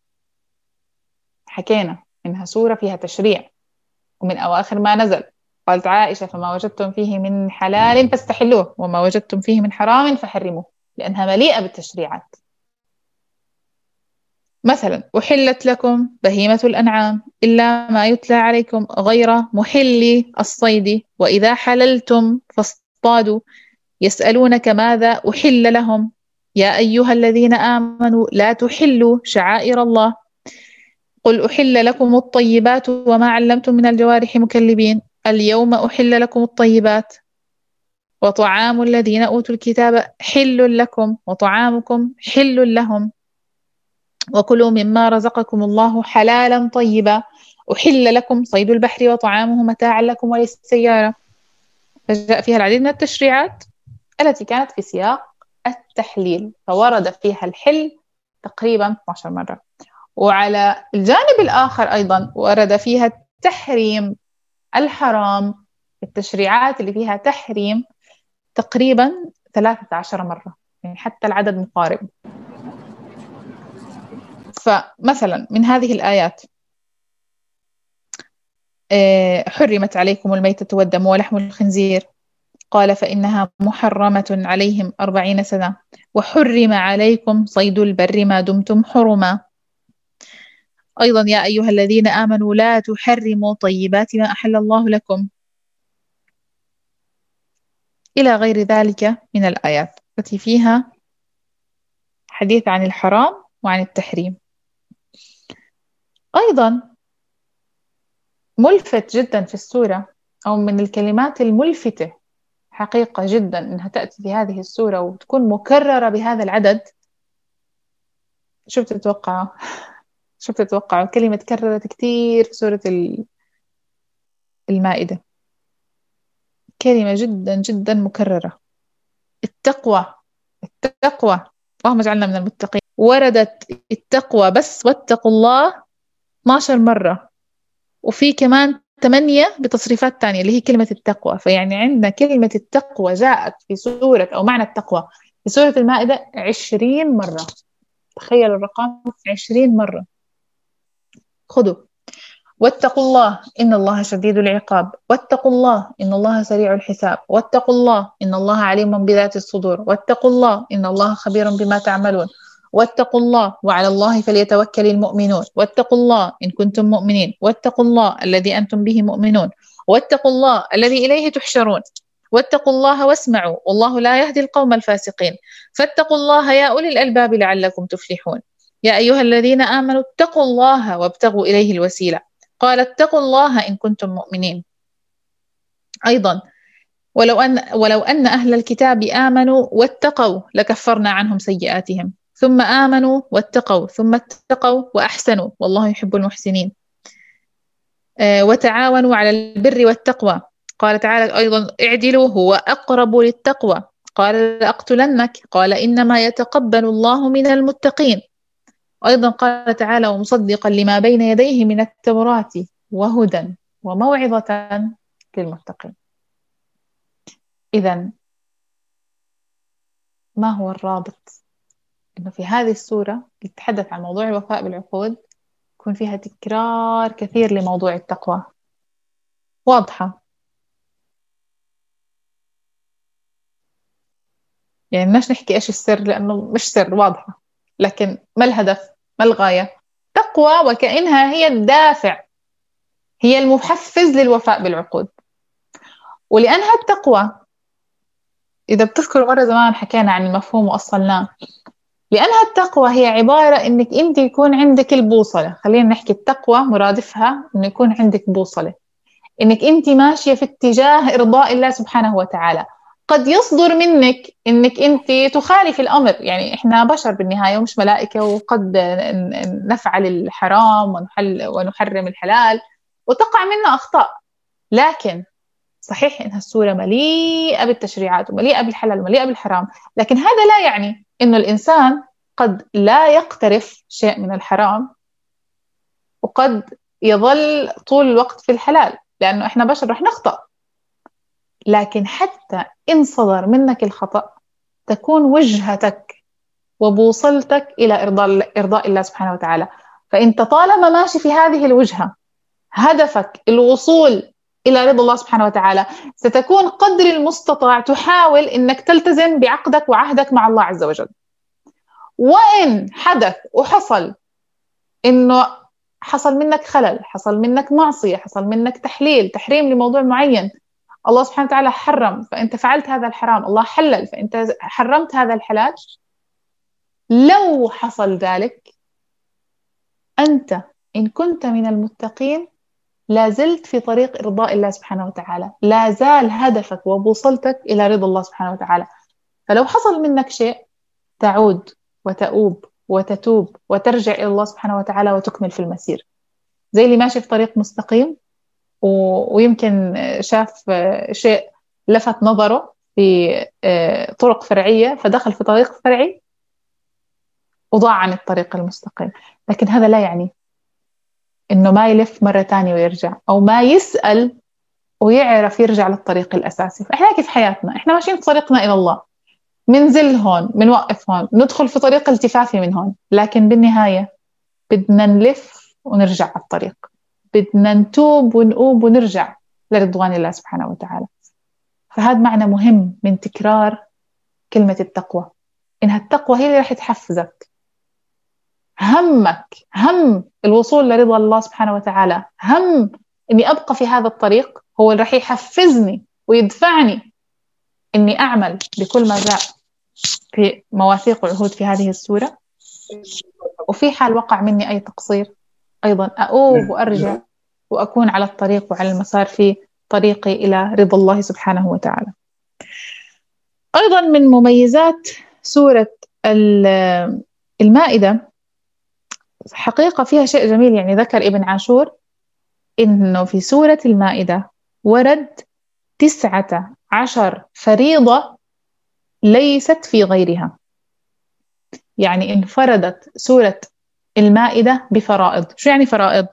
حكينا إنها سورة فيها تشريع ومن أواخر ما نزل. قالت عائشة: فما وجدتم فيه من حلال فاستحلوه وما وجدتم فيه من حرام فحرموه، لأنها مليئة بالتشريعات. مثلا: أحلت لكم بهيمة الأنعام إلا ما يتلى عليكم غير محلي الصيد وإذا حللتم فاصطادوا يسألونك ماذا أحل لهم يا أيها الذين آمنوا لا تحلوا شعائر الله قل أحل لكم الطيبات وما علمتم من الجوارح مكلبين اليوم أحل لكم الطيبات وطعام الذين أوتوا الكتاب حل لكم وطعامكم حل لهم وكلوا مما رزقكم الله حلالا طيبا أحل لكم صيد البحر وطعامه متاعا لكم وللسيارة. فجاء فيها العديد من التشريعات التي كانت في سياق التحليل، فورد فيها الحل تقريبا اثنتي عشرة مرة. وعلى الجانب الآخر أيضا ورد فيها التحريم، الحرام، التشريعات اللي فيها تحريم تقريبا ثلاثة عشر مرة، يعني حتى العدد مقارب. فمثلا من هذه الآيات: حرمت عليكم الميتة والدم ولحم الخنزير قال فإنها محرمة عليهم أربعين سنة وحرم عليكم صيد البر ما دمتم حرما. أيضا: يا أيها الذين آمنوا لا تحرموا طيبات ما أحل الله لكم، إلى غير ذلك من الآيات التي فيها حديث عن الحرام وعن التحريم. أيضا ملفت جدا في السورة، أو من الكلمات الملفتة حقيقة جدا إنها تأتي في هذه السورة وتكون مكررة بهذا العدد. شو بتتوقعوا؟ شو بتتوقعوا كلمة تكررت كتير في سورة المائدة؟ كلمة جدا جدا مكررة: التقوى. التقوى، اللهم اجعلنا من المتقين. وردت التقوى بس واتقوا الله اثنتي عشرة مرة، وفي كمان ثمانية بتصريفات تانية اللي هي كلمة التقوى. فيعني عندنا كلمة التقوى جاءت في سورة، أو معنى التقوى في سورة المائدة عشرين مرة. تخيلوا الرقم، عشرين مرة. خذوا: واتقوا الله إن الله شديد العقاب واتقوا الله إن الله سريع الحساب واتقوا الله إن الله عليم بذات الصدور واتقوا الله إن الله خبير بما تعملون واتقوا الله وعلى الله فليتوكل المؤمنون واتقوا الله إن كنتم مؤمنين واتقوا الله الذي أنتم به مؤمنون واتقوا الله الذي إليه تحشرون واتقوا الله واسمعوا والله لا يهدي القوم الفاسقين فاتقوا الله يا أولي الألباب لعلكم تفلحون يا أيها الذين آمنوا اتقوا الله وابتغوا إليه الوسيلة قال اتقوا الله إن كنتم مؤمنين. أيضا: ولو أن, ولو أن أهل الكتاب آمنوا واتقوا لكفرنا عنهم سيئاتهم ثم آمنوا واتقوا ثم اتقوا وأحسنوا والله يحب المحسنين. آه وتعاونوا على البر والتقوى. قال تعالى أيضا: اعدلوا هو أقرب للتقوى قال لأقتلنك قال إنما يتقبل الله من المتقين. أيضا قال تعالى: ومصدقا لما بين يديه من التوراة وهدى وموعظة للمتقين. إذن ما هو الرابط؟ إنه في هذه السورة اللي تتحدث عن موضوع الوفاء بالعقود يكون فيها تكرار كثير لموضوع التقوى. واضحة؟ يعني مش نحكي إيش السر لأنه مش سر، واضحة. لكن ما الهدف؟ ما الغاية؟ تقوى وكأنها هي الدافع، هي المحفز للوفاء بالعقود. ولأنها التقوى، إذا بتذكروا مرة زمان حكينا عن المفهوم وأصلناه، لأنها التقوى هي عبارة إنك أنت يكون عندك البوصلة. خلينا نحكي التقوى مرادفها إنه يكون عندك بوصلة، إنك أنت ماشية في اتجاه إرضاء الله سبحانه وتعالى. قد يصدر منك إنك أنت تخالف الأمر، يعني إحنا بشر بالنهاية ومش ملائكة، وقد نفعل الحرام ونحل ونحرم الحلال وتقع منا أخطاء. لكن صحيح إنها السورة مليئة بالتشريعات ومليئة بالحلال ومليئة بالحرام، لكن هذا لا يعني إنه الإنسان قد لا يقترف شيء من الحرام وقد يظل طول الوقت في الحلال، لأنه إحنا بشر رح نخطأ. لكن حتى إن صدر منك الخطأ تكون وجهتك وبوصلتك إلى إرضاء إرضاء الله سبحانه وتعالى. فأنت طالما ماشي في هذه الوجهة، هدفك الوصول إلى رضا الله سبحانه وتعالى، ستكون قدر المستطاع تحاول إنك تلتزم بعقدك وعهدك مع الله عز وجل. وإن حدث وحصل إنه حصل منك خلل، حصل منك معصية، حصل منك تحليل تحريم لموضوع معين، الله سبحانه وتعالى حرم فأنت فعلت هذا الحرام، الله حلل فأنت حرمت هذا الحلال، لو حصل ذلك أنت إن كنت من المتقين لا زلت في طريق إرضاء الله سبحانه وتعالى، لا زال هدفك وبوصلتك إلى رضا الله سبحانه وتعالى. فلو حصل منك شيء تعود وتؤوب وتتوب وترجع إلى الله سبحانه وتعالى وتكمل في المسير، زي اللي ماشي في طريق مستقيم و... ويمكن شاف شيء لفت نظره في طرق فرعية فدخل في طريق فرعي وضاع عن الطريق المستقيم. لكن هذا لا يعني إنه ما يلف مرة تانية ويرجع، أو ما يسأل ويعرف يرجع للطريق الأساسي. فإحنا كيف حياتنا؟ إحنا ماشيين في طريقنا إلى الله، منزل هون، منوقف هون، ندخل في طريق التفافي من هون، لكن بالنهاية بدنا نلف ونرجع على الطريق، بدنا نتوب ونقوب ونرجع لرضوان الله سبحانه وتعالى. فهذا معنى مهم من تكرار كلمة التقوى، إنها التقوى هي اللي راح تحفزك. همك هم الوصول لرضا الله سبحانه وتعالى، هم إني أبقى في هذا الطريق، هو اللي راح يحفزني ويدفعني إني أعمل بكل ما جاء في مواثيق وعهود في هذه السورة. وفي حال وقع مني أي تقصير أيضا أؤوب وأرجع وأكون على الطريق وعلى المسار في طريقي إلى رضا الله سبحانه وتعالى. أيضا من مميزات سورة المائدة حقيقة فيها شيء جميل، يعني ذكر ابن عاشور إنه في سورة المائدة ورد تسعة عشر فريضة ليست في غيرها. يعني انفردت سورة المائدة بفرائض. شو يعني فرائض؟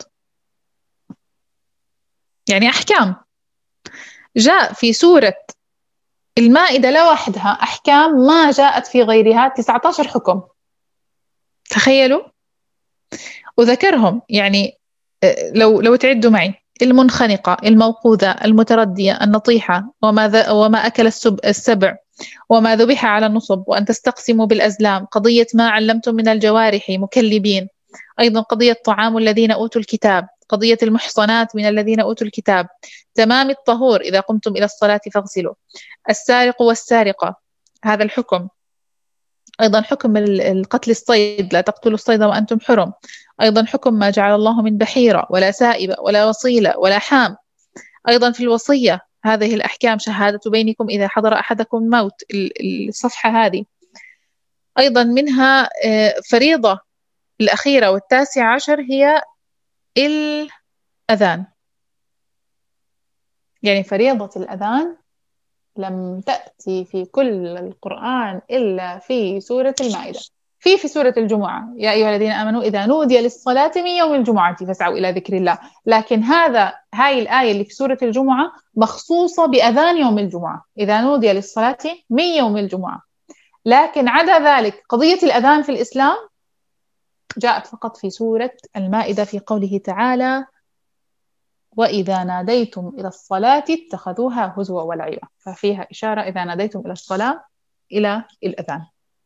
يعني أحكام. جاء في سورة المائدة لوحدها أحكام ما جاءت في غيرها، تسعة عشر حكم، تخيلوا. وذكرهم يعني لو لو تعدوا معي: المنخنقة، الموقوذة، المتردية، النطيحة، وما وما أكل السبع، وما ذبح على النصب، وأن تستقسموا بالأزلام، قضية ما علمتم من الجوارح مكلبين، أيضا قضية طعام الذين أوتوا الكتاب، قضية المحصنات من الذين أوتوا الكتاب، تمام الطهور إذا قمتم إلى الصلاة فاغسلوا، السارق والسارقة، هذا الحكم، أيضا حكم القتل الصيد، لا تقتلوا الصيد وأنتم حرم، أيضا حكم ما جعل الله من بحيرة ولا سائبة ولا وصيلة ولا حام، أيضا في الوصية هذه الأحكام: شهادة بينكم إذا حضر أحدكم الموت، الصفحة هذه. أيضا منها فريضة الأخيرة والتاسعة عشر هي الأذان. يعني فريضة الأذان لم تأتي في كل القرآن إلا في سورة المائدة. في في سورة الجمعة: يا أيها الذين آمنوا إذا نودي للصلاة من يوم الجمعة فاسعوا إلى ذكر الله. لكن هذا هاي الآية اللي في سورة الجمعة مخصوصة بأذان يوم الجمعة: إذا نودي للصلاة من يوم الجمعة. لكن عدا ذلك قضية الأذان في الإسلام جاءت فقط في سورة المائدة في قوله تعالى: وإذا ناديتم إلى الصلاة اتخذوها هزوا ولعبا، ففيها إشارة إذا ناديتم إلى الصلاة إلى الأذان.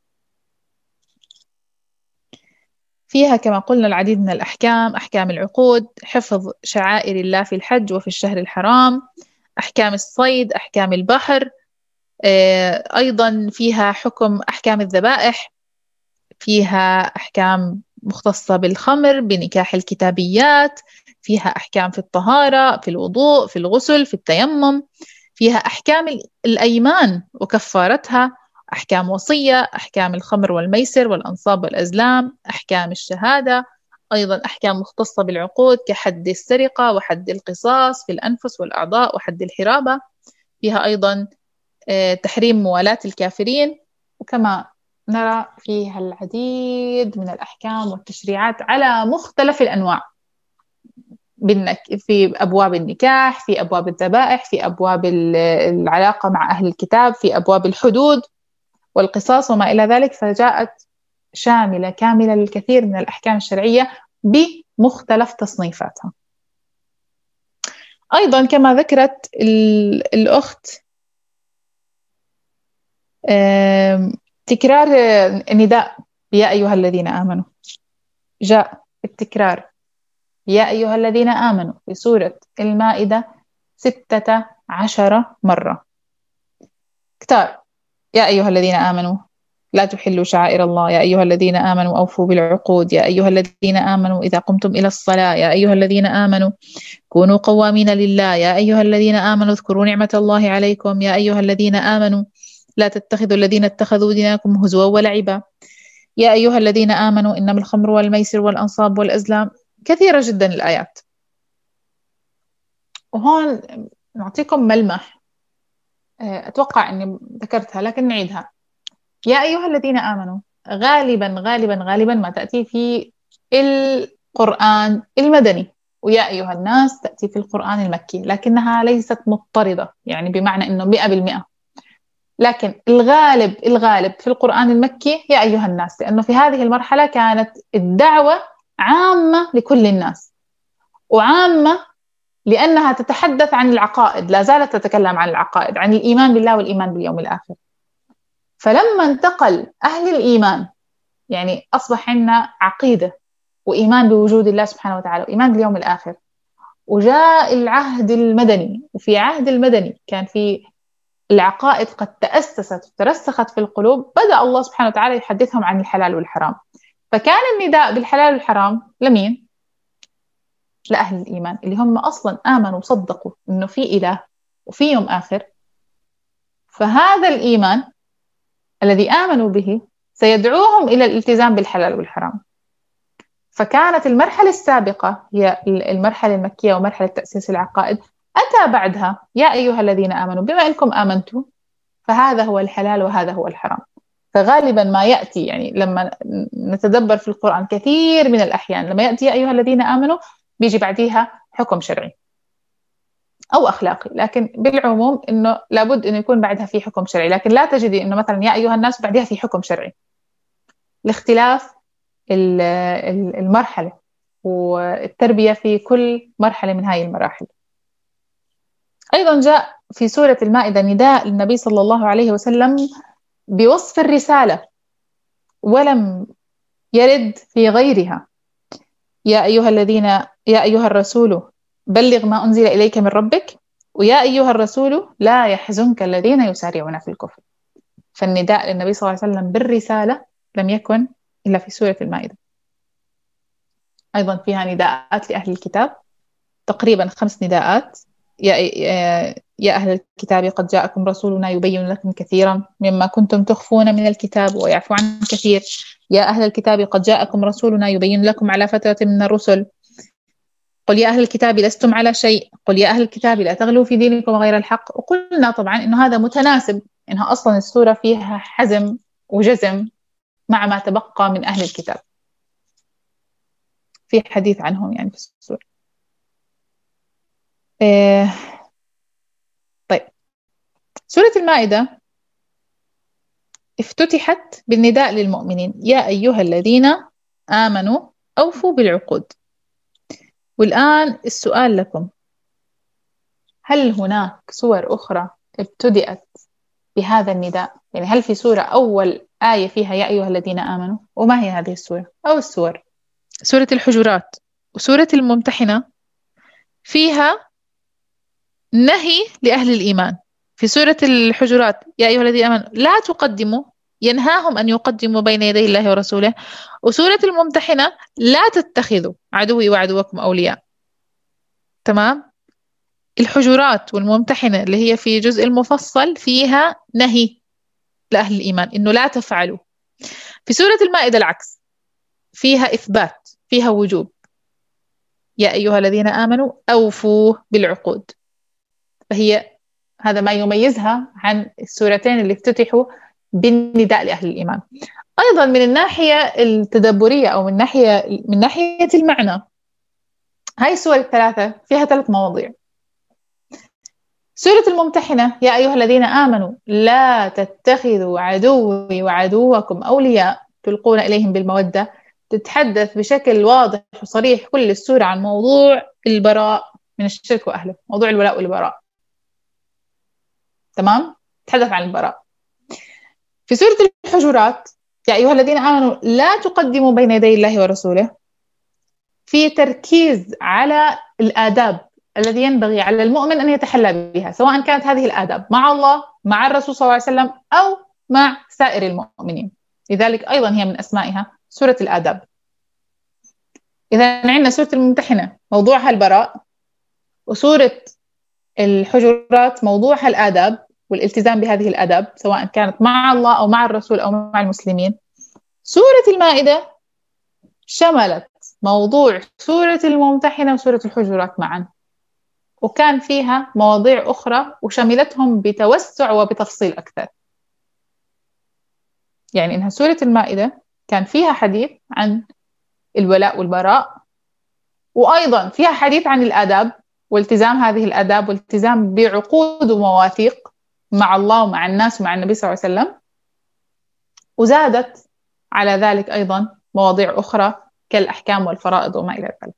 فيها كما قلنا العديد من الأحكام: أحكام العقود، حفظ شعائر الله في الحج وفي الشهر الحرام، أحكام الصيد، أحكام البحر، أيضا فيها حكم أحكام الذبائح، فيها أحكام مختصة بالخمر، بنكاح الكتابيات، فيها أحكام في الطهارة، في الوضوء، في الغسل، في التيمم، فيها أحكام الأيمان وكفارتها، أحكام وصية، أحكام الخمر والميسر والأنصاب والأزلام، أحكام الشهادة، أيضا أحكام مختصة بالعقود كحد السرقة وحد القصاص في الأنفس والأعضاء وحد الحرابة. فيها أيضا تحريم موالاة الكافرين، وكما نرى فيها العديد من الأحكام والتشريعات على مختلف الأنواع، في أبواب النكاح، في أبواب الذبائح، في أبواب العلاقة مع أهل الكتاب، في أبواب الحدود والقصاص وما إلى ذلك. فجاءت شاملة كاملة للكثير من الأحكام الشرعية بمختلف تصنيفاتها. أيضا كما ذكرت الأخت تكرار النداء يا أيها الذين آمنوا، جاء التكرار يا أيها الذين آمنوا في سورة المائدة ستة عشر مرة. كتار: يا أيها الذين آمنوا لا تحلوا شعائر الله، يا أيها الذين آمنوا أوفوا بالعقود، يا أيها الذين آمنوا إذا قمتم إلى الصلاة، يا أيها الذين آمنوا كونوا قوامين لله، يا أيها الذين آمنوا اذكروا نعمة الله عليكم، يا أيها الذين آمنوا لا تتخذوا الذين اتخذوا دينكم هزوا ولعبا، يا أيها الذين آمنوا إنما الخمر والميسر والأنصاب والأزلام. كثيرة جدا الآيات. وهون نعطيكم ملمح أتوقع أني ذكرتها لكن نعيدها. يا أيها الذين آمنوا غالبا غالبا غالبا ما تأتي في القرآن المدني، ويا أيها الناس تأتي في القرآن المكي، لكنها ليست مضطردة يعني بمعنى أنه مئة بالمئة، لكن الغالب الغالب في القرآن المكي يا أيها الناس، لأنه في هذه المرحلة كانت الدعوة عامة لكل الناس، وعامة لأنها تتحدث عن العقائد، لا زالت تتكلم عن العقائد، عن الإيمان بالله والإيمان باليوم الآخر. فلما انتقل أهل الإيمان يعني أصبح عندنا عقيدة وإيمان بوجود الله سبحانه وتعالى وإيمان باليوم الآخر، وجاء العهد المدني، وفي عهد المدني كان في العقائد قد تأسست وترسخت في القلوب، بدأ الله سبحانه وتعالى يحدثهم عن الحلال والحرام. فكان النداء بالحلال والحرام لمين؟ لأهل الإيمان اللي هم أصلا آمنوا وصدقوا إنه في إله وفي يوم آخر. فهذا الإيمان الذي آمنوا به سيدعوهم إلى الالتزام بالحلال والحرام. فكانت المرحلة السابقة هي المرحلة المكية ومرحلة تأسيس العقائد، أتى بعدها يا أيها الذين آمنوا بما أنكم آمنتوا فهذا هو الحلال وهذا هو الحرام. فغالبا ما يأتي يعني لما نتدبر في القرآن كثير من الأحيان لما يأتي يا أيها الذين آمنوا بيجي بعديها حكم شرعي أو أخلاقي، لكن بالعموم إنه لابد إنه يكون بعدها في حكم شرعي، لكن لا تجدي إنه مثلا يا أيها الناس بعدها في حكم شرعي، لاختلاف المرحلة والتربية في كل مرحلة من هذه المراحل. أيضا جاء في سورة المائدة نداء للنبي صلى الله عليه وسلم بوصف الرسالة، ولم يرد في غيرها يا أيها الذين يا أيها الرسول بلغ ما أنزل إليك من ربك، ويا أيها الرسول لا يحزنك الذين يسارعون في الكفر. فالنداء للنبي صلى الله عليه وسلم بالرسالة لم يكن إلا في سورة المائدة. أيضا فيها نداءات لأهل الكتاب، تقريبا خمس نداءات: يا يا أهل الكتاب قد جاءكم رسولنا يبين لكم كثيرا مما كنتم تخفون من الكتاب ويعفو عن كثير، يا أهل الكتاب قد جاءكم رسولنا يبين لكم على فترة من الرسل، قل يا أهل الكتاب لستم على شيء، قل يا أهل الكتاب لا تغلوا في دينكم غير الحق. وقلنا طبعا إنه هذا متناسب، إنها أصلا السورة فيها حزم وجزم مع ما تبقى من أهل الكتاب، في حديث عنهم يعني في السورة. إيه طيب، سورة المائدة افتتحت بالنداء للمؤمنين يا أيها الذين آمنوا أوفوا بالعقود. والآن السؤال لكم، هل هناك سور أخرى ابتدأت بهذا النداء؟ يعني هل في سورة أول آية فيها يا أيها الذين آمنوا؟ وما هي هذه السورة أو السور؟ سورة الحجرات وسورة الممتحنة فيها نهي لأهل الإيمان. في سورة الحجرات يا أيها الذين آمنوا لا تقدموا، ينهاهم أن يقدموا بين يدي الله ورسوله. وسورة الممتحنة لا تتخذوا عدوي وعدوكم أولياء. تمام؟ الحجرات والممتحنة اللي هي في جزء المفصل فيها نهي لأهل الإيمان إنه لا تفعلوا. في سورة المائدة العكس، فيها إثبات، فيها وجوب، يا أيها الذين آمنوا أوفوا بالعقود. فهي هذا ما يميزها عن السورتين اللي افتتحوا بالنداء لأهل الإيمان. أيضا من الناحية التدبرية أو من ناحية من ناحية المعنى، هاي السور الثلاثة فيها ثلاث مواضيع. سورة الممتحنة يا أيها الذين آمنوا لا تتخذوا عدوي وعدوكم أولياء تلقون إليهم بالمودة، تتحدث بشكل واضح وصريح كل السورة عن موضوع البراء من الشرك وأهله، موضوع الولاء والبراء. تمام؟ تتحدث عن البراء. في سورة الحجرات يا أيها الذين آمنوا لا تقدموا بين يدي الله ورسوله، في تركيز على الآداب الذي ينبغي على المؤمن أن يتحلى بها، سواء كانت هذه الآداب مع الله، مع الرسول صلى الله عليه وسلم، أو مع سائر المؤمنين. لذلك أيضا هي من أسمائها سورة الآداب. إذا عندنا سورة الممتحنة موضوعها البراء، وسورة الحجرات موضوعها الآداب والالتزام بهذه الآداب سواء كانت مع الله أو مع الرسول أو مع المسلمين. سورة المائدة شملت موضوع سورة الممتحنة وسورة الحجرات معا، وكان فيها مواضيع أخرى وشملتهم بتوسع وبتفصيل أكثر. يعني إنها سورة المائدة كان فيها حديث عن الولاء والبراء، وأيضا فيها حديث عن الآداب والتزام هذه الآداب والتزام بعقود ومواثيق مع الله ومع الناس ومع النبي صلى الله عليه وسلم. وزادت على ذلك أيضا مواضيع أخرى كالأحكام والفرائض وما إلى ذلك.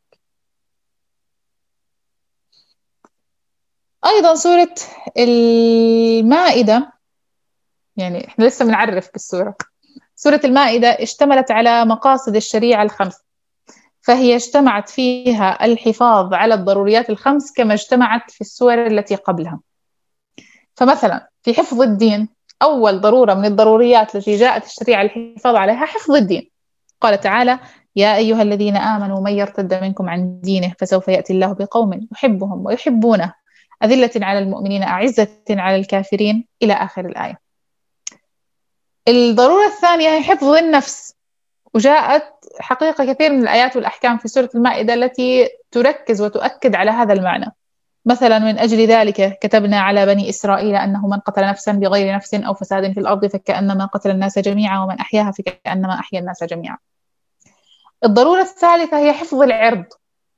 أيضا سورة المائدة، يعني إحنا لسه بنعرف بالسورة. سورة المائدة اشتملت على مقاصد الشريعة الخمس، فهي اجتمعت فيها الحفاظ على الضروريات الخمس كما اجتمعت في السور التي قبلها. فمثلا في حفظ الدين، أول ضرورة من الضروريات التي جاءت الشريعة الحفاظ عليها حفظ الدين. قال تعالى يا أيها الذين آمنوا من يرتد منكم عن دينه فسوف يأتي الله بقوم يحبهم ويحبونه أذلة على المؤمنين أعزة على الكافرين إلى آخر الآية. الضرورة الثانية هي حفظ النفس، وجاءت حقيقة كثير من الآيات والأحكام في سورة المائدة التي تركز وتؤكد على هذا المعنى. مثلا من أجل ذلك كتبنا على بني إسرائيل أنه من قتل نفسا بغير نفس أو فساد في الأرض فكأنما قتل الناس جميعا ومن أحياها فكأنما أحيا الناس جميعا. الضرورة الثالثة هي حفظ العرض،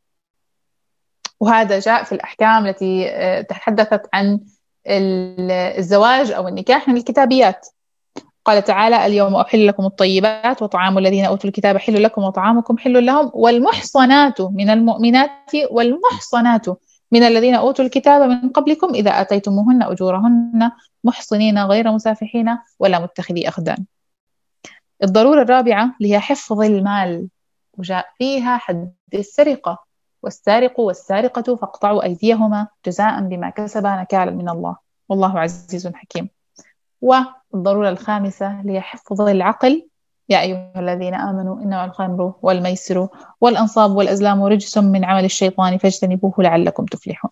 وهذا جاء في الأحكام التي تحدثت عن الزواج أو النكاح من الكتابيات. قال تعالى اليوم أحل لكم الطيبات وطعام الذين أوتوا الكتاب حل لكم وطعامكم حل لهم والمحصنات من المؤمنات والمحصنات من الذين أوتوا الكتاب من قبلكم إذا آتيتموهن أجورهن محصنين غير مسافحين ولا متخذي أخدان. الضرورة الرابعة اللي هي حفظ المال، وجاء فيها حد السرقة والسارق والسارقة فاقطعوا أيديهما جزاء بما كسبا نكالا من الله والله عزيز حكيم. والضرورة الخامسة اللي هي حفظ العقل يا أيها الذين آمنوا إنما الخمر والميسر والأنصاب والأزلام رجس من عمل الشيطان فاجتنبوه لعلكم تفلحون.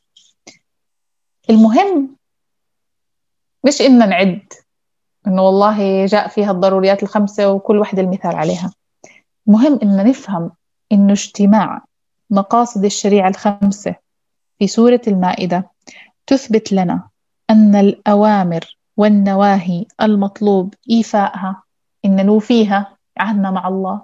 المهم مش إن نعد إنه والله جاء فيها الضروريات الخمسة وكل واحدة المثال عليها، مهم إن نفهم إنه اجتماع مقاصد الشريعة الخمسة في سورة المائدة تثبت لنا أن الأوامر والنواهي المطلوب إيفائها إن نوفيها عهدنا مع الله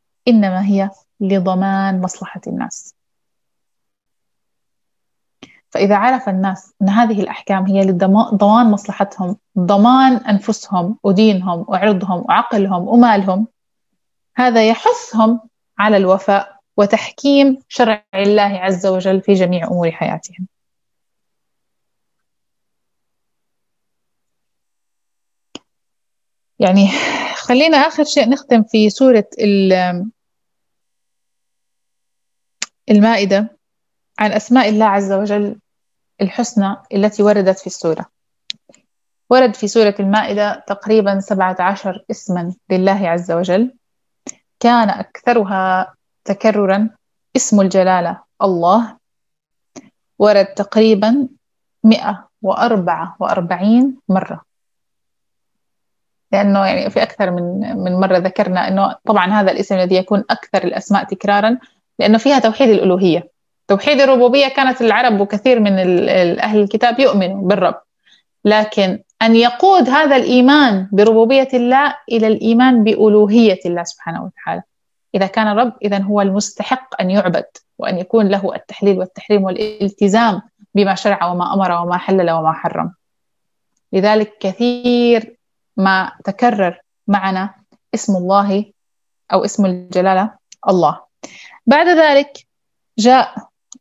إنما هي لضمان مصلحة الناس. فإذا عرف الناس أن هذه الأحكام هي لضمان مصلحتهم، ضمان أنفسهم ودينهم وعرضهم وعقلهم ومالهم، هذا يحثهم على الوفاء وتحكيم شرع الله عز وجل في جميع أمور حياتهم. يعني خلينا آخر شيء نختم في سورة المائدة عن أسماء الله عز وجل الحسنى التي وردت في السورة. ورد في سورة المائدة تقريبا سبعة عشر اسما لله عز وجل، كان أكثرها تكررا اسم الجلالة الله، ورد تقريبا مئة وأربعة وأربعين مرة، لأنه يعني في أكثر من من مرة ذكرنا أنه طبعا هذا الاسم الذي يكون أكثر الأسماء تكرارا لأنه فيها توحيد الألوهية. توحيد الربوبية كانت العرب وكثير من أهل الكتاب يؤمنوا بالرب، لكن أن يقود هذا الإيمان بربوبية الله إلى الإيمان بألوهية الله سبحانه وتعالى. إذا كان رب إذن هو المستحق أن يعبد وأن يكون له التحليل والتحريم والالتزام بما شرع وما أمر وما حلل وما حرم. لذلك كثير ما تكرر معنا اسم الله أو اسم الجلالة الله. بعد ذلك جاء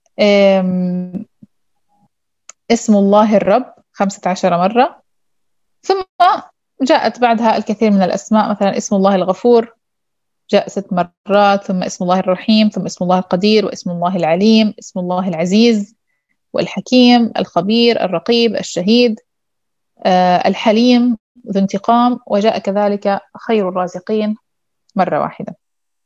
اسم الله الرب خمسة عشر مرة، ثم جاءت بعدها الكثير من الأسماء، مثلا اسم الله الغفور جاء ست مرات، ثم اسم الله الرحيم، ثم اسم الله القدير، واسم الله العليم، اسم الله العزيز والحكيم الخبير الرقيب الشهيد آه الحليم ذو انتقام، وجاء كذلك خير الرازقين مرة واحدة.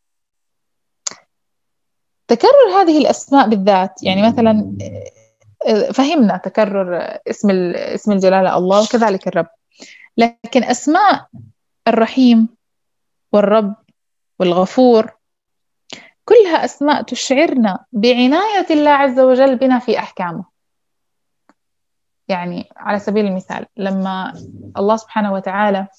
تكرر هذه الأسماء بالذات، يعني مثلا فهمنا تكرر اسم اسم الجلالة الله وكذلك الرب، لكن أسماء الرحيم والرب والغفور كلها أسماء تشعرنا بعناية الله عز وجل بنا في أحكامه. يعني على سبيل المثال لما الله سبحانه وتعالى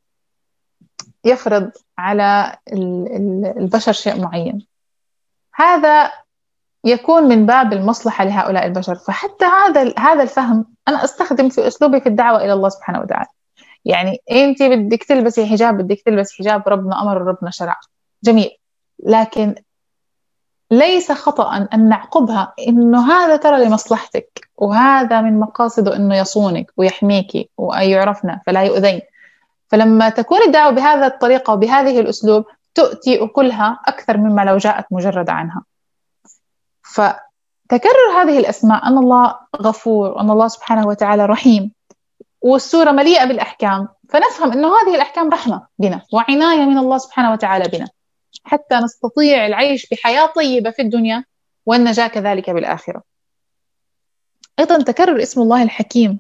يفرض على البشر شيء معين، هذا يكون من باب المصلحة لهؤلاء البشر، فحتى هذا هذا الفهم أنا أستخدم في أسلوبي في الدعوة إلى الله سبحانه وتعالى. يعني أنت بدك تلبسي حجاب، بدك تلبس حجاب، ربنا أمر وربنا شرع، جميل، لكن ليس خطأ أن نعقبها إنه هذا ترى لمصلحتك، وهذا من مقاصده إنه يصونك ويحميك وأن يعرفنا فلا يؤذين. فلما تكون الدعوة بهذا الطريقة وبهذه الأسلوب تؤتي أكلها أكثر مما لو جاءت مجردة عنها. فتكرر هذه الأسماء، أن الله غفور وأن الله سبحانه وتعالى رحيم، والسورة مليئة بالأحكام، فنفهم أن هذه الأحكام رحمة بنا وعناية من الله سبحانه وتعالى بنا حتى نستطيع العيش بحياة طيبة في الدنيا والنجاة كذلك بالآخرة. أيضا تكرر اسم الله الحكيم،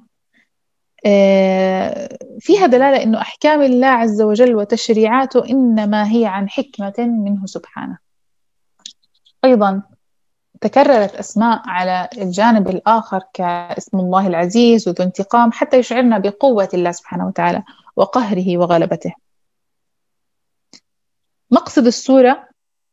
فيها دلالة أنه أحكام الله عز وجل وتشريعاته إنما هي عن حكمة منه سبحانه. أيضا تكررت أسماء على الجانب الآخر كاسم الله العزيز وذو انتقام حتى يشعرنا بقوة الله سبحانه وتعالى وقهره وغلبته. مقصد السورة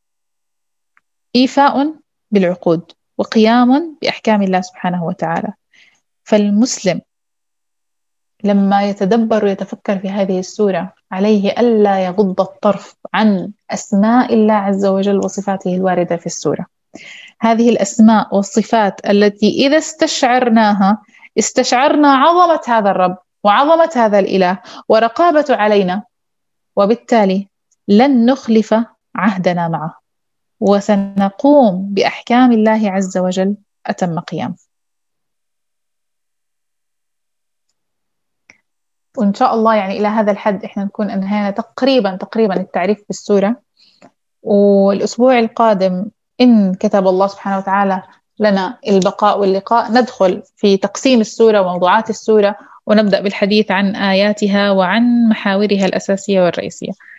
إيفاء بالعقود وقيام بأحكام الله سبحانه وتعالى. فالمسلم لما يتدبر ويتفكر في هذه السورة عليه ألا يغض الطرف عن أسماء الله عز وجل وصفاته الواردة في السورة. هذه الأسماء والصفات التي إذا استشعرناها استشعرنا عظمة هذا الرب وعظمة هذا الإله ورقابته علينا، وبالتالي لن نخلف عهدنا معه وسنقوم بأحكام الله عز وجل أتم قيام. وإن شاء الله يعني إلى هذا الحد إحنا نكون أنهينا تقريبا تقريبا التعريف بالسورة، والأسبوع القادم إن كتب الله سبحانه وتعالى لنا البقاء واللقاء ندخل في تقسيم السورة وموضوعات السورة ونبدأ بالحديث عن آياتها وعن محاورها الأساسية والرئيسية.